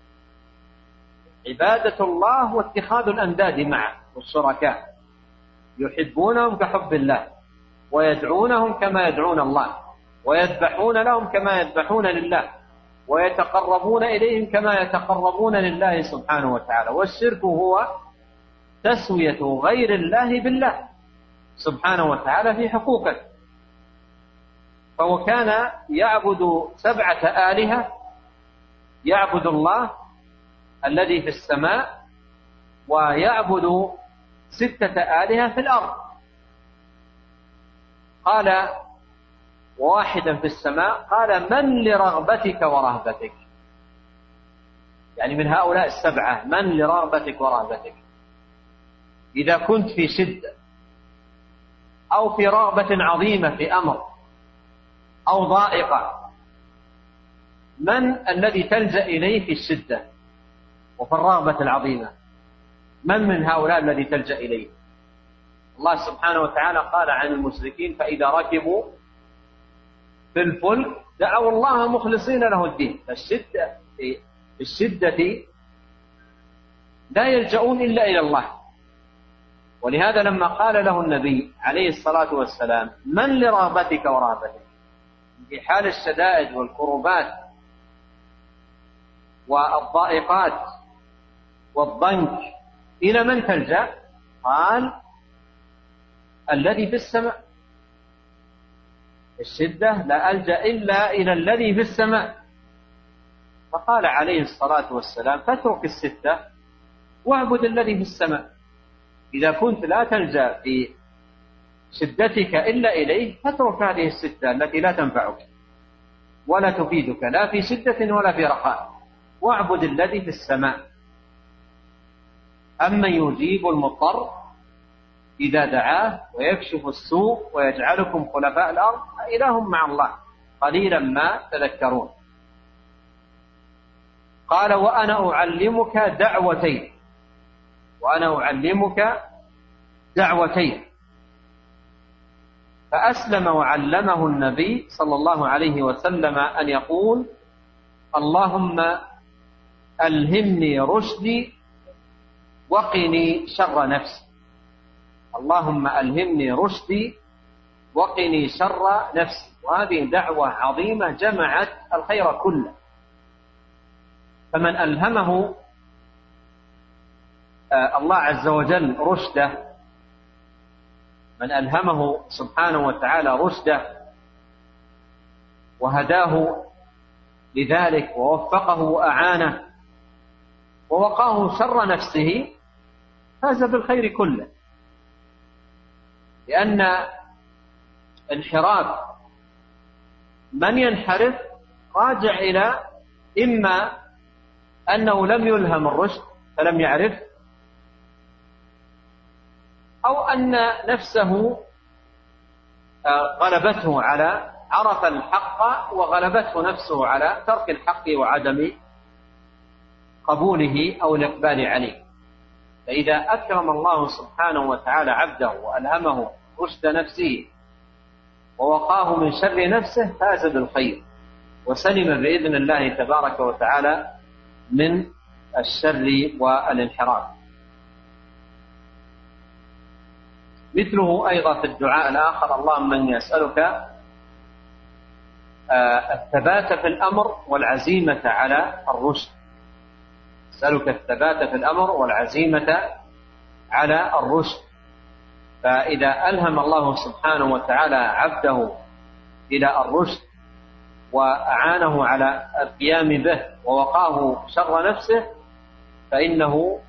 عبادة الله واتخاذ الأنداد معه والشركاء، يحبونهم كحب الله، ويدعونهم كما يدعون الله، ويذبحون لهم كما يذبحون لله، ويتقربون إليهم كما يتقربون لله سبحانه وتعالى. والشرك هو تسوية غير الله بالله سبحانه وتعالى في حقوقه. فهو كان يعبد سبعة آلهة، يعبد الله الذي في السماء، ويعبد ستة آلهة في الأرض. قال واحدا في السماء، قال من لرغبتك ورهبتك، يعني من هؤلاء السبعة من لرغبتك ورهبتك؟ إذا كنت في شدة أو في رغبة عظيمة في أمر أو ضائقة، من الذي تلجأ إليه في الشدة وفي الرغبة العظيمة؟ من من هؤلاء الذي تلجأ إليه؟ الله سبحانه وتعالى قال عن المشركين فإذا ركبوا في الفلك دعوا الله مخلصين له الدين. فالشدة في الشدة لا يلجؤون إلا إلى الله. ولهذا لما قال له النبي عليه الصلاة والسلام من لرغبتك ورهبتك في حال الشدائد والكربات والضائقات والضنك إلى من تلجأ؟ قال الذي في السماء. الشدة لا ألجأ إلا إلى الذي في السماء. فقال عليه الصلاة والسلام فاترك الستة واعبد الذي في السماء. إذا كنت لا تلجأ في شدتك إلا إليه فاترك هذه الستة التي لا تنفعك ولا تفيدك لا في شدة ولا في رخاء، واعبد الذي في السماء. أما يجيب المضطر إذا دعاه ويكشف السوء ويجعلكم خلفاء الأرض إله مع الله قليلا ما تذكرون. قال وأنا أعلمك دعوتين، وأنا أعلمك دعوتين. فأسلم وعلمه النبي صلى الله عليه وسلم أن يقول اللهم ألهمني رشدي وقني شر نفسي. اللهم ألهمني رشدي وقني شر نفسي. وهذه دعوة عظيمة جمعت الخير كله. فمن ألهمه الله عز وجل رشده، من ألهمه سبحانه وتعالى رشده وهداه لذلك ووفقه وأعانه ووقاه شر نفسه فاز بالخير كله. لأن انحراف من ينحرف راجع إلى إما أنه لم يلهم الرشد فلم يعرف، أو أن نفسه غلبته على عرف الحق وغلبته نفسه على ترك الحق وعدم قبوله أو الإقبال عليه. فإذا أكرم الله سبحانه وتعالى عبده وألهمه رشد نفسه ووقاه من شر نفسه فاز بالخير وسلم بإذن الله تبارك وتعالى من الشر والانحراف. مثله أيضا في الدعاء الآخر اللهم إني أسألك الثبات في الأمر والعزيمة على الرشد. أسألك الثبات في الأمر والعزيمة على الرشد. فإذا ألهم الله سبحانه وتعالى عبده إلى الرشد وأعانه على القيام به ووقاه شر نفسه فإنه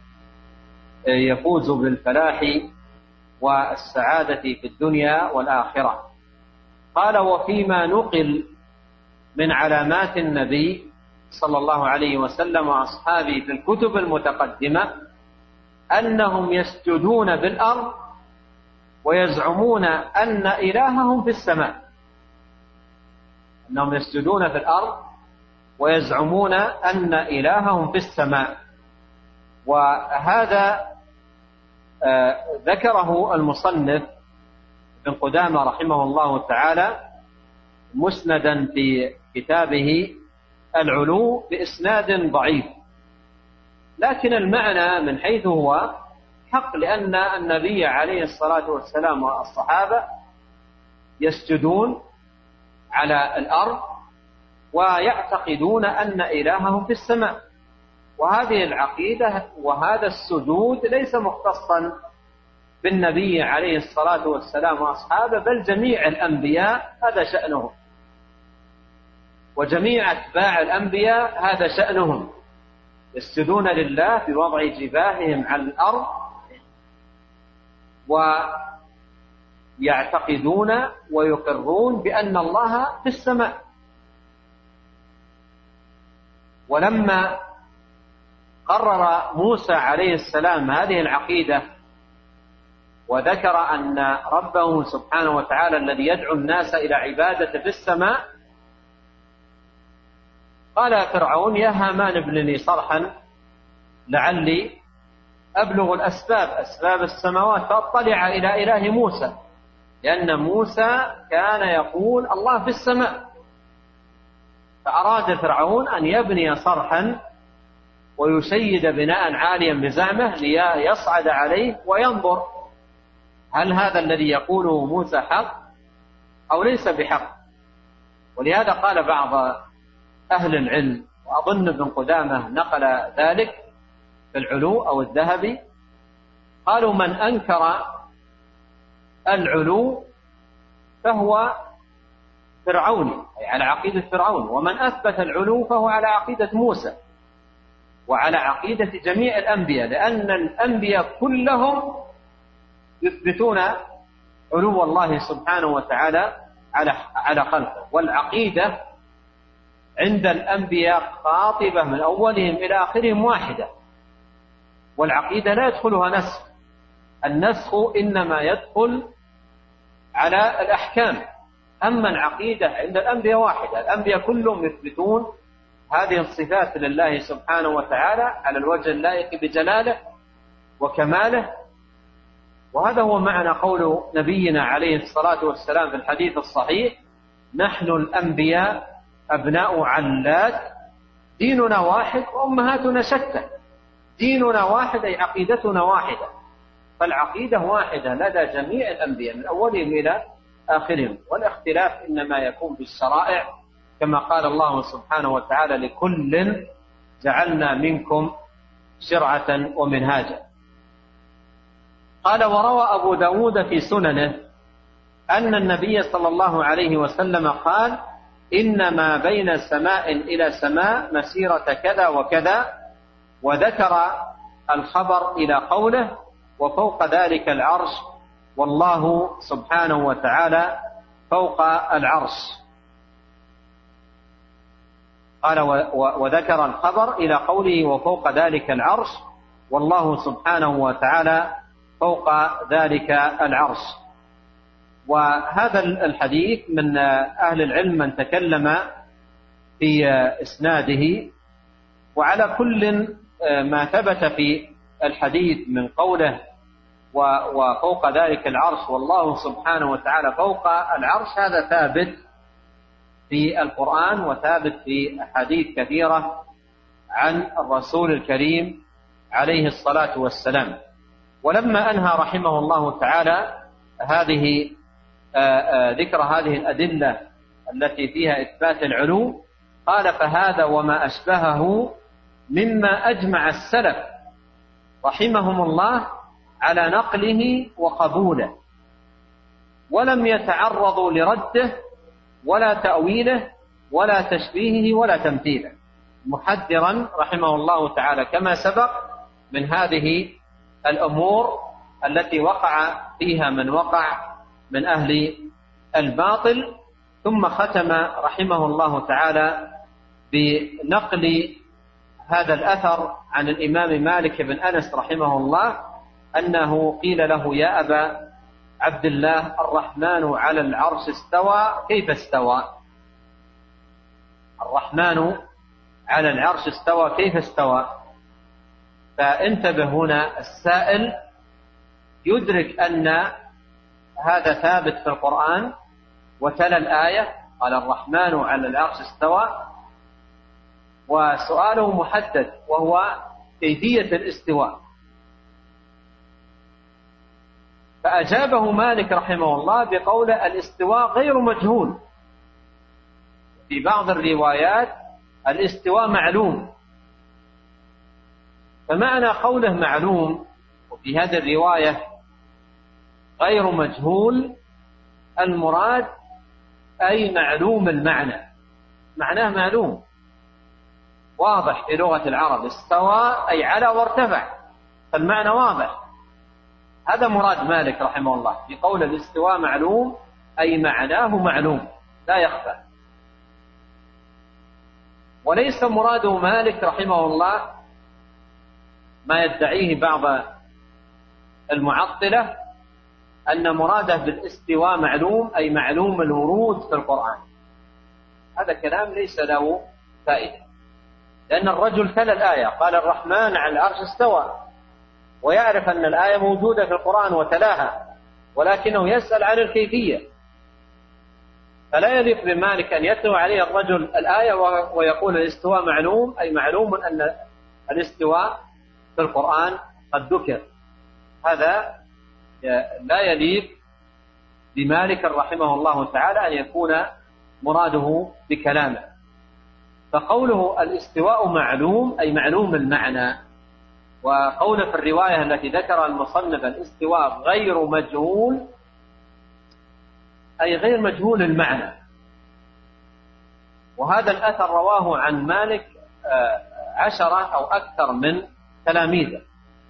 يفوز بالفلاح والسعادة في الدنيا والآخرة. قال: وفيما نقل من علامات النبي صلى الله عليه وسلم وأصحابه في الكتب المتقدمة أنهم يسجدون بالأرض ويزعمون أن إلههم في السماء، أنهم يسجدون في الأرض ويزعمون أن إلههم في السماء. وهذا آه ذكره المصنف ابن قدامة رحمه الله تعالى مسندا في كتابه العلو بإسناد ضعيف، لكن المعنى من حيث هو حق، لأن النبي عليه الصلاة والسلام والصحابة يسجدون على الأرض ويعتقدون أن إلههم في السماء، وهذه العقيدة وهذا السجود ليس مختصا بالنبي عليه الصلاة والسلام وأصحابه، بل جميع الأنبياء هذا شأنهم، وجميع أتباع الأنبياء هذا شأنهم، يسجدون لله بوضع جباههم على الأرض ويعتقدون ويقرون بأن الله في السماء. ولما قرر موسى عليه السلام هذه العقيدة وذكر أن ربه سبحانه وتعالى الذي يدعو الناس إلى عبادة في السماء، قال فرعون: يا هامان ابن لي صرحا لعلي أبلغ الأسباب أسباب السماوات فأطلع إلى إله موسى، لأن موسى كان يقول الله في السماء، فأراد فرعون أن يبني صرحا ويشيد بناء عاليا بزعمه ليصعد عليه وينظر هل هذا الذي يقوله موسى حق أو ليس بحق. ولهذا قال بعض أهل العلم، وأظن ابن قدامة نقل ذلك في العلو أو الذهبي، قالوا: من أنكر العلو فهو فرعوني، أي على عقيدة فرعون، ومن أثبت العلو فهو على عقيدة موسى وعلى عقيدة جميع الأنبياء، لأن الأنبياء كلهم يثبتون علو الله سبحانه وتعالى على على خلقه. والعقيدة عند الأنبياء قاطبة من أولهم إلى آخرهم واحدة، والعقيدة لا يدخلها نسخ، النسخ إنما يدخل على الأحكام، أما العقيدة عند الأنبياء واحدة، الأنبياء كلهم يثبتون هذه الصفات لله سبحانه وتعالى على الوجه اللائق بجلاله وكماله. وهذا هو معنى قول نبينا عليه الصلاة والسلام في الحديث الصحيح: نحن الأنبياء أبناء علات، ديننا واحد وأمهاتنا شتى. ديننا واحد أي عقيدتنا واحدة، فالعقيدة واحدة لدى جميع الأنبياء من أولهم إلى آخرهم، والاختلاف إنما يكون بالشرائع، كما قال الله سبحانه وتعالى: لكل جعلنا منكم شرعة ومنهاجا. قال: وروى أبو داود في سننه أن النبي صلى الله عليه وسلم قال: إنما بين سماء إلى سماء مسيرة كذا وكذا، وذكر الخبر إلى قوله: وفوق ذلك العرش، والله سبحانه وتعالى فوق العرش. قال: وذكر الخبر إلى قوله: وفوق ذلك العرش، والله سبحانه وتعالى فوق ذلك العرش. وهذا الحديث من أهل العلم من تكلم في إسناده، وعلى كل ما ثبت في الحديث من قوله وفوق ذلك العرش والله سبحانه وتعالى فوق العرش، هذا ثابت في القرآن وثابت في أحاديث كثيرة عن الرسول الكريم عليه الصلاة والسلام. ولما أنهى رحمه الله تعالى هذه ذكر هذه الأدلة التي فيها إثبات العلو، قال: فهذا وما أشبهه مما أجمع السلف رحمهم الله على نقله وقبوله، ولم يتعرضوا لرده ولا تأويله ولا تشبيهه ولا تمثيله، محذرا رحمه الله تعالى كما سبق من هذه الأمور التي وقع فيها من وقع من أهل الباطل. ثم ختم رحمه الله تعالى بنقل هذا الأثر عن الإمام مالك بن أنس رحمه الله أنه قيل له: يا أبا عبد الله، الرحمن على العرش استوى، كيف استوى؟ الرحمن على العرش استوى، كيف استوى؟ فانتبه هنا السائل يدرك أن هذا ثابت في القرآن وتلا الآية قال الرحمن على العرش استوى، وسؤاله محدد وهو كيفية الاستواء. فأجابه مالك رحمه الله بقول الاستواء غير مجهول. في بعض الروايات الاستواء معلوم، فمعنى قوله معلوم وفي هذه الرواية غير مجهول المراد أي معلوم المعنى، معناه معلوم واضح في لغة العرب. استوى أي على وارتفع، فالمعنى واضح. هذا مراد مالك رحمه الله في قول الاستواء معلوم، أي معناه معلوم لا يخفى. وليس مراد مالك رحمه الله ما يدعيه بعض المعطلة أن مراده بالاستواء معلوم أي معلوم الورود في القرآن. هذا كلام ليس له فائدة، لأن الرجل تلا الآية قال الرحمن على العرش استوى، ويعرف أن الآية موجودة في القرآن وتلاها، ولكنه يسأل عن الكيفية. فلا يليق بمالك أن يتلو عليه الرجل الآية ويقول الاستواء معلوم أي معلوم أن الاستواء في القرآن قد ذكر. هذا لا يليق بمالك رحمه الله تعالى أن يكون مراده بكلامه. فقوله الاستواء معلوم أي معلوم المعنى، وقوله في الرواية التي ذكرها المصنف الاستواء غير مجهول أي غير مجهول المعنى. وهذا الأثر رواه عن مالك عشرة أو أكثر من تلاميذه،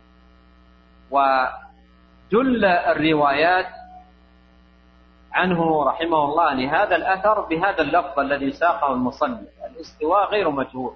وجل الروايات عنه رحمه الله لهذا الأثر بهذا اللفظ الذي ساقه المصنف الاستواء غير مجهول.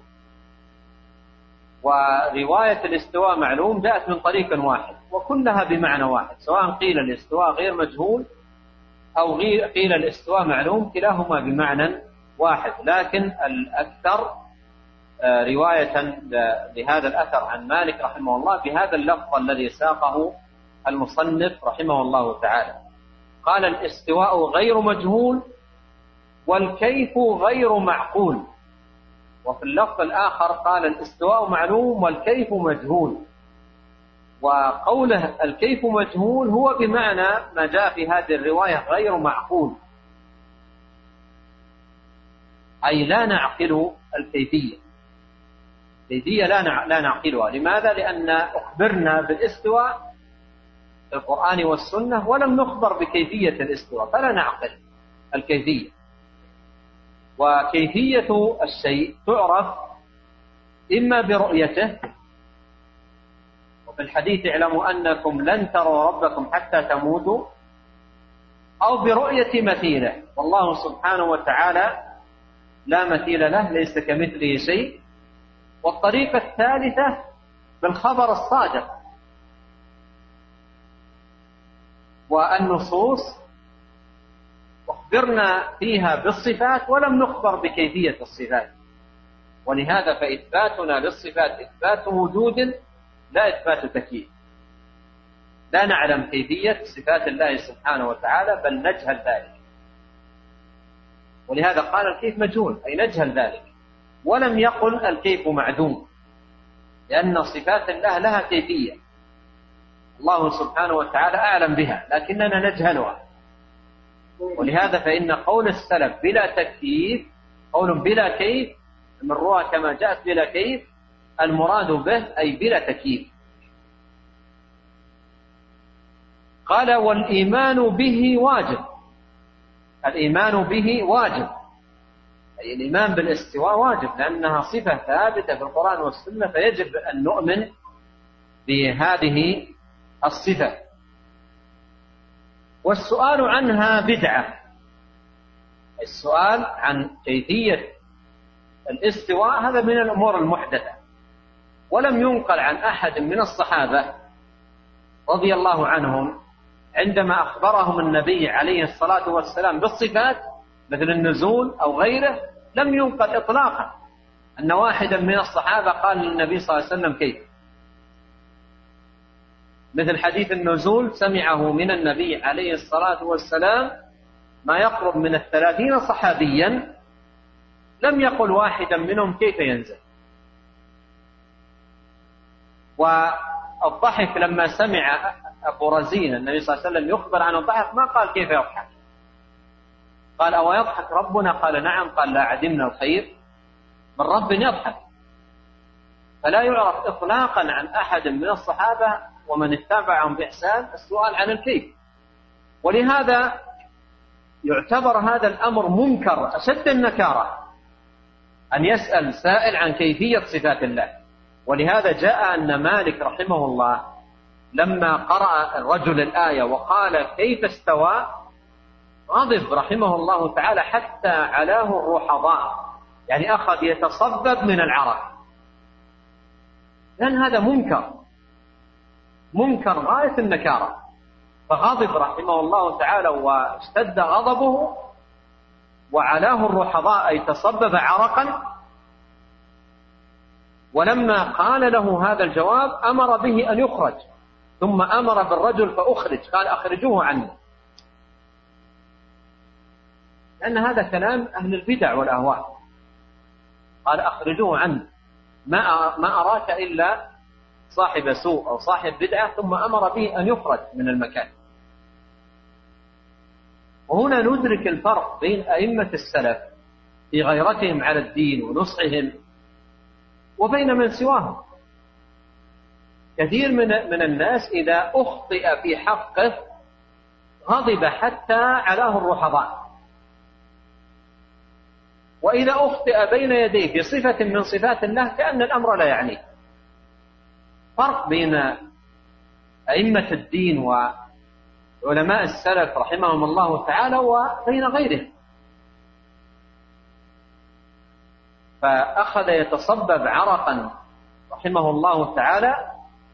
ورواية الاستواء معلوم جاءت من طريق واحد وكلها بمعنى واحد، سواء قيل الاستواء غير مجهول أو قيل الاستواء معلوم، كلاهما بمعنى واحد. لكن الأكثر رواية لهذا الأثر عن مالك رحمه الله بهذا اللفظ الذي ساقه المصنف رحمه الله تعالى. قال الاستواء غير مجهول والكيف غير معقول. وفي اللفظ الآخر قال الاستواء معلوم والكيف مجهول. وقوله الكيف مجهول هو بمعنى ما جاء في هذه الرواية غير معقول، أي لا نعقل الكيفية. الكيفية لا لا نعقلها. لماذا؟ لأن أخبرنا بالاستواء في القرآن والسنة ولم نخبر بكيفية الاستواء، فلا نعقل الكيفية. وكيفية الشيء تعرف إما برؤيته، وفي الحديث اعلموا أنكم لن تروا ربكم حتى تموتوا، أو برؤية مثيله، والله سبحانه وتعالى لا مثيل له ليس كمثله شيء. والطريقة الثالثة بالخبر الصادق، والنصوص أخبرنا فيها بالصفات ولم نخبر بكيفية الصفات. ولهذا فإثباتنا للصفات إثبات وجود لا إثبات تكييف. لا نعلم كيفية صفات الله سبحانه وتعالى بل نجهل ذلك. ولهذا قال الكيف مجهول أي نجهل ذلك، ولم يقل الكيف معدوم، لأن صفات الله لها كيفية الله سبحانه وتعالى أعلم بها لكننا نجهلها. ولهذا فإن قول السلف بلا تكييف قول بلا كيف، من روى كما جاءت بلا كيف المراد به أي بلا تكييف. قال والإيمان به واجب. الإيمان به واجب أي الإيمان بالاستواء واجب، لأنها صفة ثابتة في القرآن والسنة، فيجب أن نؤمن بهذه الصفة. والسؤال عنها بدعة السؤال عن كيفية الاستواء هذا من الأمور المحدثة، ولم ينقل عن أحد من الصحابة رضي الله عنهم عندما أخبرهم النبي عليه الصلاة والسلام بالصفات مثل النزول أو غيره، لم ينقل إطلاقا أن واحدا من الصحابة قال للنبي صلى الله عليه وسلم كيف. مثل حديث النزول سمعه من النبي عليه الصلاة والسلام ما يقرب من الثلاثين صحابيا، لم يقل واحدا منهم كيف ينزل. والضحك لما سمع أبو رزين النبي صلى الله عليه وسلم يخبر عن الضحك ما قال كيف يضحك، قال أو يضحك ربنا؟ قال نعم. قال لا عدمنا الخير من رب يضحك. فلا يعرف إطلاقا عن أحد من الصحابة ومن اتبعهم بإحسان السؤال عن الكيف، ولهذا يعتبر هذا الأمر منكر أشد النكارة أن يسأل سائل عن كيفية صفات الله. ولهذا جاء أن مالك رحمه الله لما قرأ الرجل الآية وقال كيف استوى غضب رحمه الله تعالى حتى علاه الرحضاء، يعني أخذ يتصبب من العرق، لأن هذا منكر منكر غاية النكارة. فغضب رحمه الله تعالى واشتد غضبه وعلاه الرحضاء أي تصبب عرقا، ولما قال له هذا الجواب أمر به أن يخرج، ثم أمر بالرجل فأخرج، قال أخرجوه عني، لأن هذا كلام أهل البدع والأهواء. قال أخرجوه عني، ما ما أراك إلا صاحب سوء أو صاحب بدعة، ثم أمر به أن يخرج من المكان. وهنا ندرك الفرق بين أئمة السلف في غيرتهم على الدين ونصحهم وبين من سواهم. كثير من من الناس إذا أخطئ في حقه غضب حتى علاه الرحضاء، وإذا أخطئ بين يديه في صفة من صفات الله كأن الأمر لا يعنيه. فرق بين أئمة الدين وعلماء السلف رحمهم الله تعالى وبين غيرهم. فأخذ يتصبب عرقا رحمه الله تعالى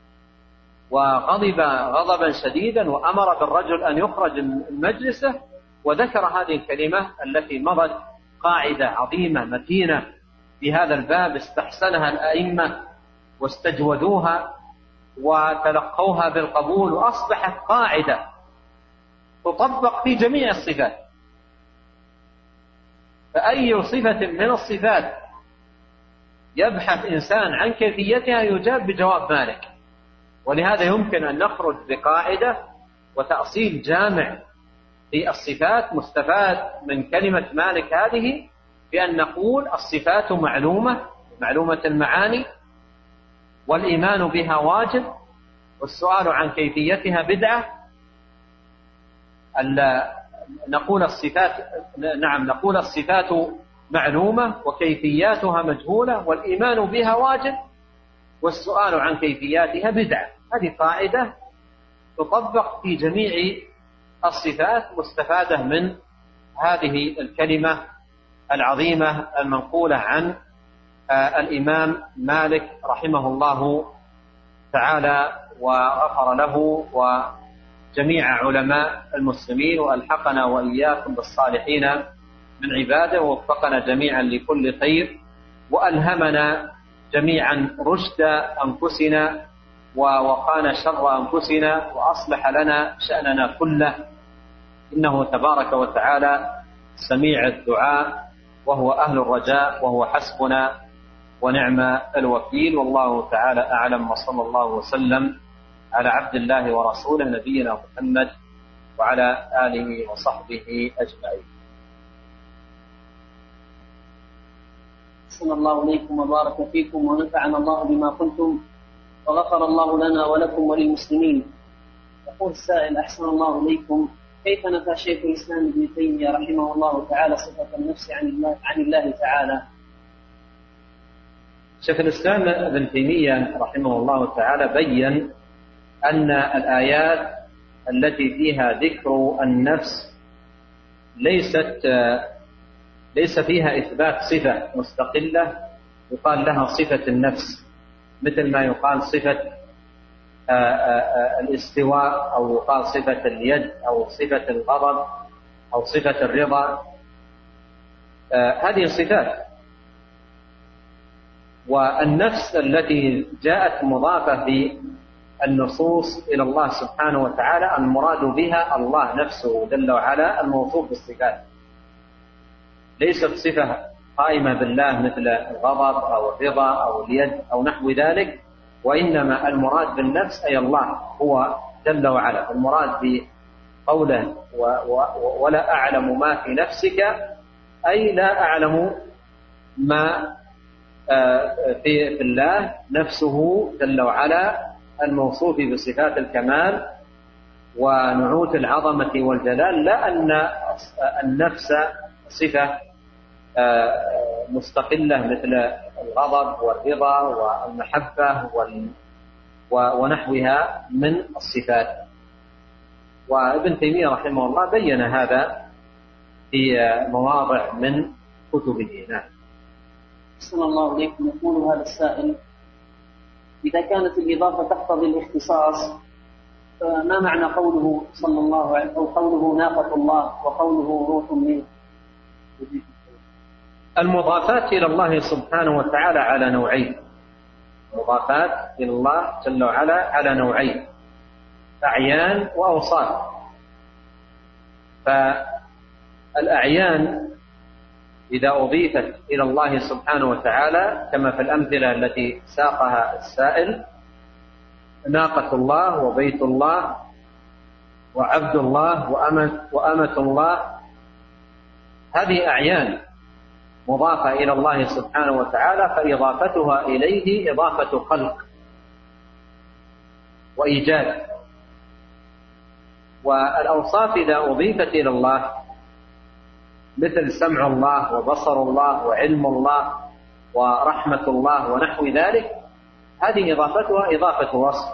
وغضب غضبا شديدا وأمر بالرجل أن يخرج من مجلسه، وذكر هذه الكلمة التي مضت قاعدة عظيمة متينة في هذا الباب استحسنها الأئمة واستجودوها وتلقوها بالقبول، وأصبحت قاعدة تطبق في جميع الصفات. فأي صفة من الصفات يبحث إنسان عن كيفيتها يجاب بجواب مالك. ولهذا يمكن أن نخرج بقاعدة وتأصيل جامع في الصفات مستفاد من كلمة مالك هذه، بأن نقول الصفات معلومة معلومة المعاني، والإيمان بها واجب، والسؤال عن كيفيتها بدعة. نقول الصفات نعم نقول الصفات معلومة وكيفياتها مجهولة، والإيمان بها واجب، والسؤال عن كيفياتها بدعة. هذه قاعدة تطبق في جميع الصفات مستفادة من هذه الكلمة العظيمة المنقولة عن الإمام مالك رحمه الله تعالى وغفر له وجميع علماء المسلمين، وألحقنا وإياكم بالصالحين من عباده، ووفقنا جميعا لكل خير، وألهمنا جميعا رشد أنفسنا ووقانا شر أنفسنا، وأصلح لنا شأننا كله، إنه تبارك وتعالى سميع الدعاء وهو أهل الرجاء وهو حسبنا ونعم الوكيل. والله تعالى أعلم، وصلى الله وسلم على عبد الله ورسوله نبينا محمد وعلى آله وصحبه أجمعين. أحسن الله إليكم وبارك فيكم ونفعنا الله بما قلتم وغفر الله لنا ولكم وللمسلمين. يقول السائل: أحسن الله إليكم، كيف نفى شيخ الإسلام ابن تيمية رحمه الله تعالى صفة النفس عن الله, عن الله تعالى؟ شيخ الإسلام ابن تيمية رحمه الله تعالى بين أن الآيات التي فيها ذكر النفس ليست ليس فيها إثبات صفة مستقلة يقال لها صفة النفس، مثل ما يقال صفة الاستواء، أو يقال صفة اليد، أو صفة الغضب، أو صفة الرضا. هذه صفات. والنفس التي جاءت مضافة بالنصوص إلى الله سبحانه وتعالى المراد بها الله نفسه جل وعلا الموصوف بالصفات، ليست صفة قائمة بالله مثل الغضب أو الرضا أو اليد أو نحو ذلك، وإنما المراد بالنفس أي الله هو جل وعلا. المراد بقوله ولا أعلم ما في نفسك أي لا أعلم ما في الله نفسه جل وعلا الموصوف بصفات الكمال ونعوت العظمة والجلال، لا أن النفس صفة مستقلة مثل الغضب والرضا والمحبة ونحوها من الصفات. وابن تيمية رحمه الله بين هذا في مواضع من كتبه. نعم. أحسن الله إليكم. يقول هذا السائل: إذا كانت الإضافة تقتضي الاختصاص فما معنى قوله صلى الله عليه أو قوله ناقة الله وقوله روح منه؟ المضافات إلى الله سبحانه وتعالى على نوعين. المضافات إلى الله جل وعلا على نوعين: أعيان وأوصاف. فالأعيان إذا أضيفت إلى الله سبحانه وتعالى كما في الأمثلة التي ساقها السائل: ناقة الله وبيت الله وعبد الله وأمة, وأمة الله، هذه أعيان مضافة إلى الله سبحانه وتعالى، فإضافتها إليه إضافة خلق وإيجاد. والأوصاف إذا أضيفت إلى الله مثل سمع الله وبصر الله وعلم الله ورحمة الله ونحو ذلك، هذه إضافتها إضافة وصف.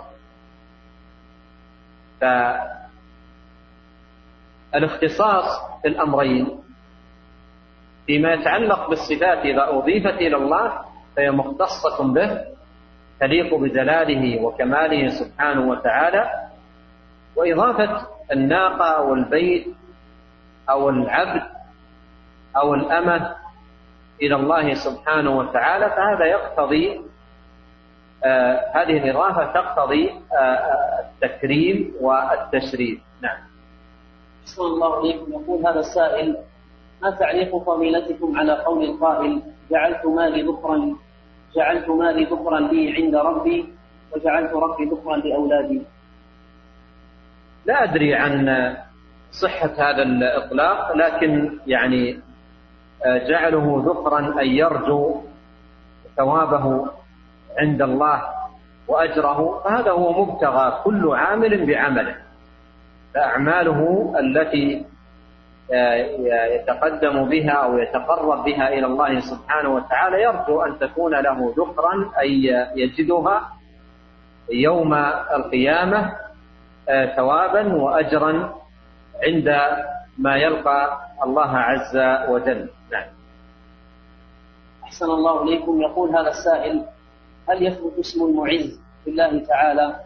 فالاختصاص في الأمرين فيما يتعلق بالصفات إذا أضيفت إلى الله فهي مختصة به تليق بجلاله وكماله سبحانه وتعالى. وإضافة الناقة أو البيت أو العبد أو الأمة إلى الله سبحانه وتعالى فهذا يقتضي آه هذه الإضافة تقتضي آه التكريم والتشريف. نعم. أحسن الله إليكم. يقول هذا السائل: ما تعليق فضيلتكم على قول القائل جعلت مالي ذخرا جعلت مالي ذخرا لي عند ربي وجعلت ربي ذخرا لأولادي؟ لا أدري عن صحة هذا الإطلاق، لكن يعني جعله ذخرا أن يرجو ثوابه عند الله وأجره، فهذا هو مبتغى كل عامل بعمله. فأعماله التي يتقدم بها أو يتقرب بها إلى الله سبحانه وتعالى يرجو أن تكون له ذخرا أي يجدها يوم القيامة ثوابا وأجرا عند ما يلقى الله عز وجل. نعم. أحسن الله إليكم. يقول هذا السائل: هل يثبت اسم المعز لله تعالى؟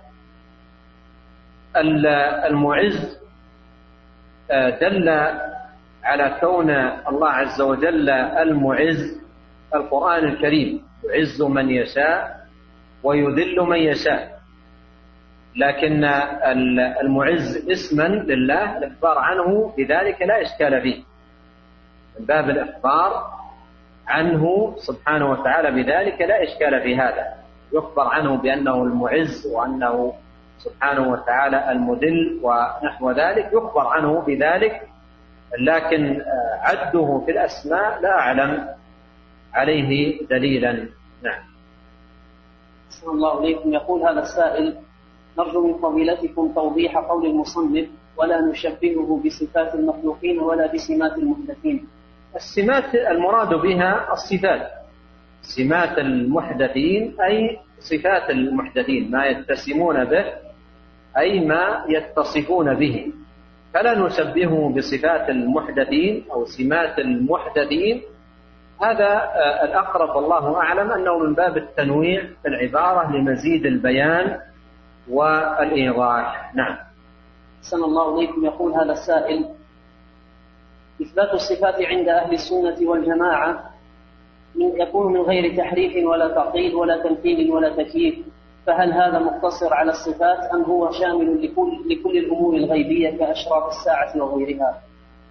المعز دل على كون الله عز وجل المعز القرآن الكريم، يعز من يشاء ويذل من يشاء. لكن المعز اسما لله الإخبار عنه بذلك لا إشكال فيه، من باب الإخبار عنه سبحانه وتعالى بذلك لا إشكال في هذا. يخبر عنه بأنه المعز وأنه سبحانه وتعالى المذل ونحو ذلك، يخبر عنه بذلك، لكن عده في الأسماء لا أعلم عليه دليلا. نعم. أحسن الله إليكم. يقول هذا السائل: نرجو من فضيلتكم توضيح قول المصنف ولا نشبهه بصفات المخلوقين ولا بسمات المحدثين. السمات المراد بها الصفات، سمات المحدثين أي صفات المحدثين، ما يتسمون به أي ما يتصفون به. فلا نشبهه بصفات المحدثين أو سمات المحدثين. هذا الأقرب والله أعلم أنه من باب التنويع في العبارة لمزيد البيان والإيضاح. نعم. أحسن الله إليكم. يقول هذا السائل: إثبات الصفات عند أهل السنة والجماعة من يكون من غير تحريف ولا تعطيل ولا تمثيل ولا تكييف، فهل هذا مقتصر على الصفات أم هو شامل لكل, لكل الأمور الغيبية كأشراط الساعة وغيرها؟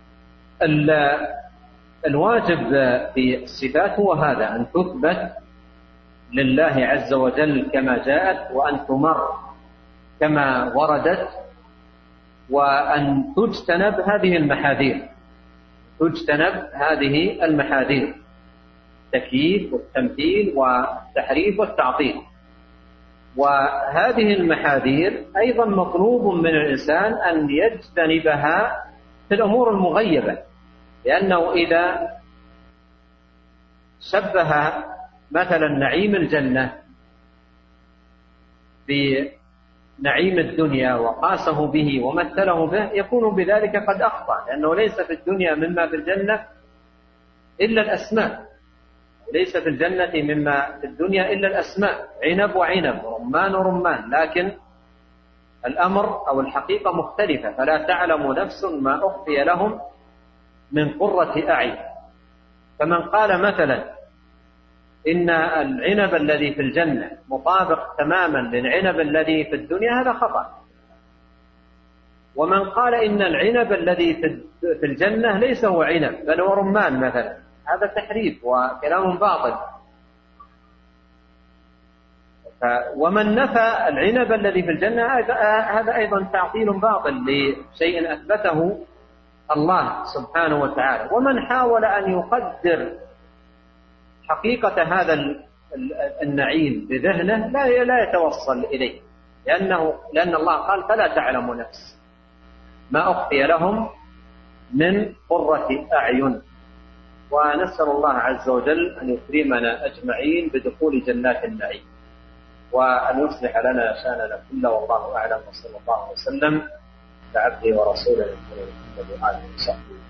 الواجب في الصفات هو هذا، أن تثبت لله عز وجل كما جاءت، وأن تمر كما وردت، وأن تجتنب هذه المحاذير تجتنب هذه المحاذير التكييف والتمثيل والتحريف والتعطيل. وهذه المحاذير أيضا مطلوب من الإنسان أن يجتنبها في الأمور المغيبة، لأنه إذا شبه مثلا نعيم الجنة بنعيم الدنيا وقاسه به ومثله به يكون بذلك قد أخطأ، لأنه ليس في الدنيا مما في الجنة إلا الأسماء، ليس في الجنة مما في الدنيا إلا الأسماء، عنب وعنب، رمان ورمان، لكن الأمر أو الحقيقة مختلفة. فلا تعلم نفس ما أخفي لهم من قرة أعين. فمن قال مثلا إن العنب الذي في الجنة مطابق تماما للعنب الذي في الدنيا هذا خطأ. ومن قال إن العنب الذي في الجنة ليس هو عنب بل هو رمان مثلا، هذا تحريف وكلام باطل. ومن نفى العنب الذي في الجنة هذا أيضا تعطيل باطل لشيء أثبته الله سبحانه وتعالى. ومن حاول أن يقدر حقيقة هذا النعيم بذهنه لا لا يتوصل إليه، لأنه لأن الله قال: فلا تعلم نفس ما أخفي لهم من قرة أعين. ونسأل الله عز وجل أن يكرمنا أجمعين بدخول جنات النعيم، وأن يصلح لنا شأننا كله، والله أعلم، وصلى الله وسلم على عبده ورسوله محمد وعلى آله وصحبه.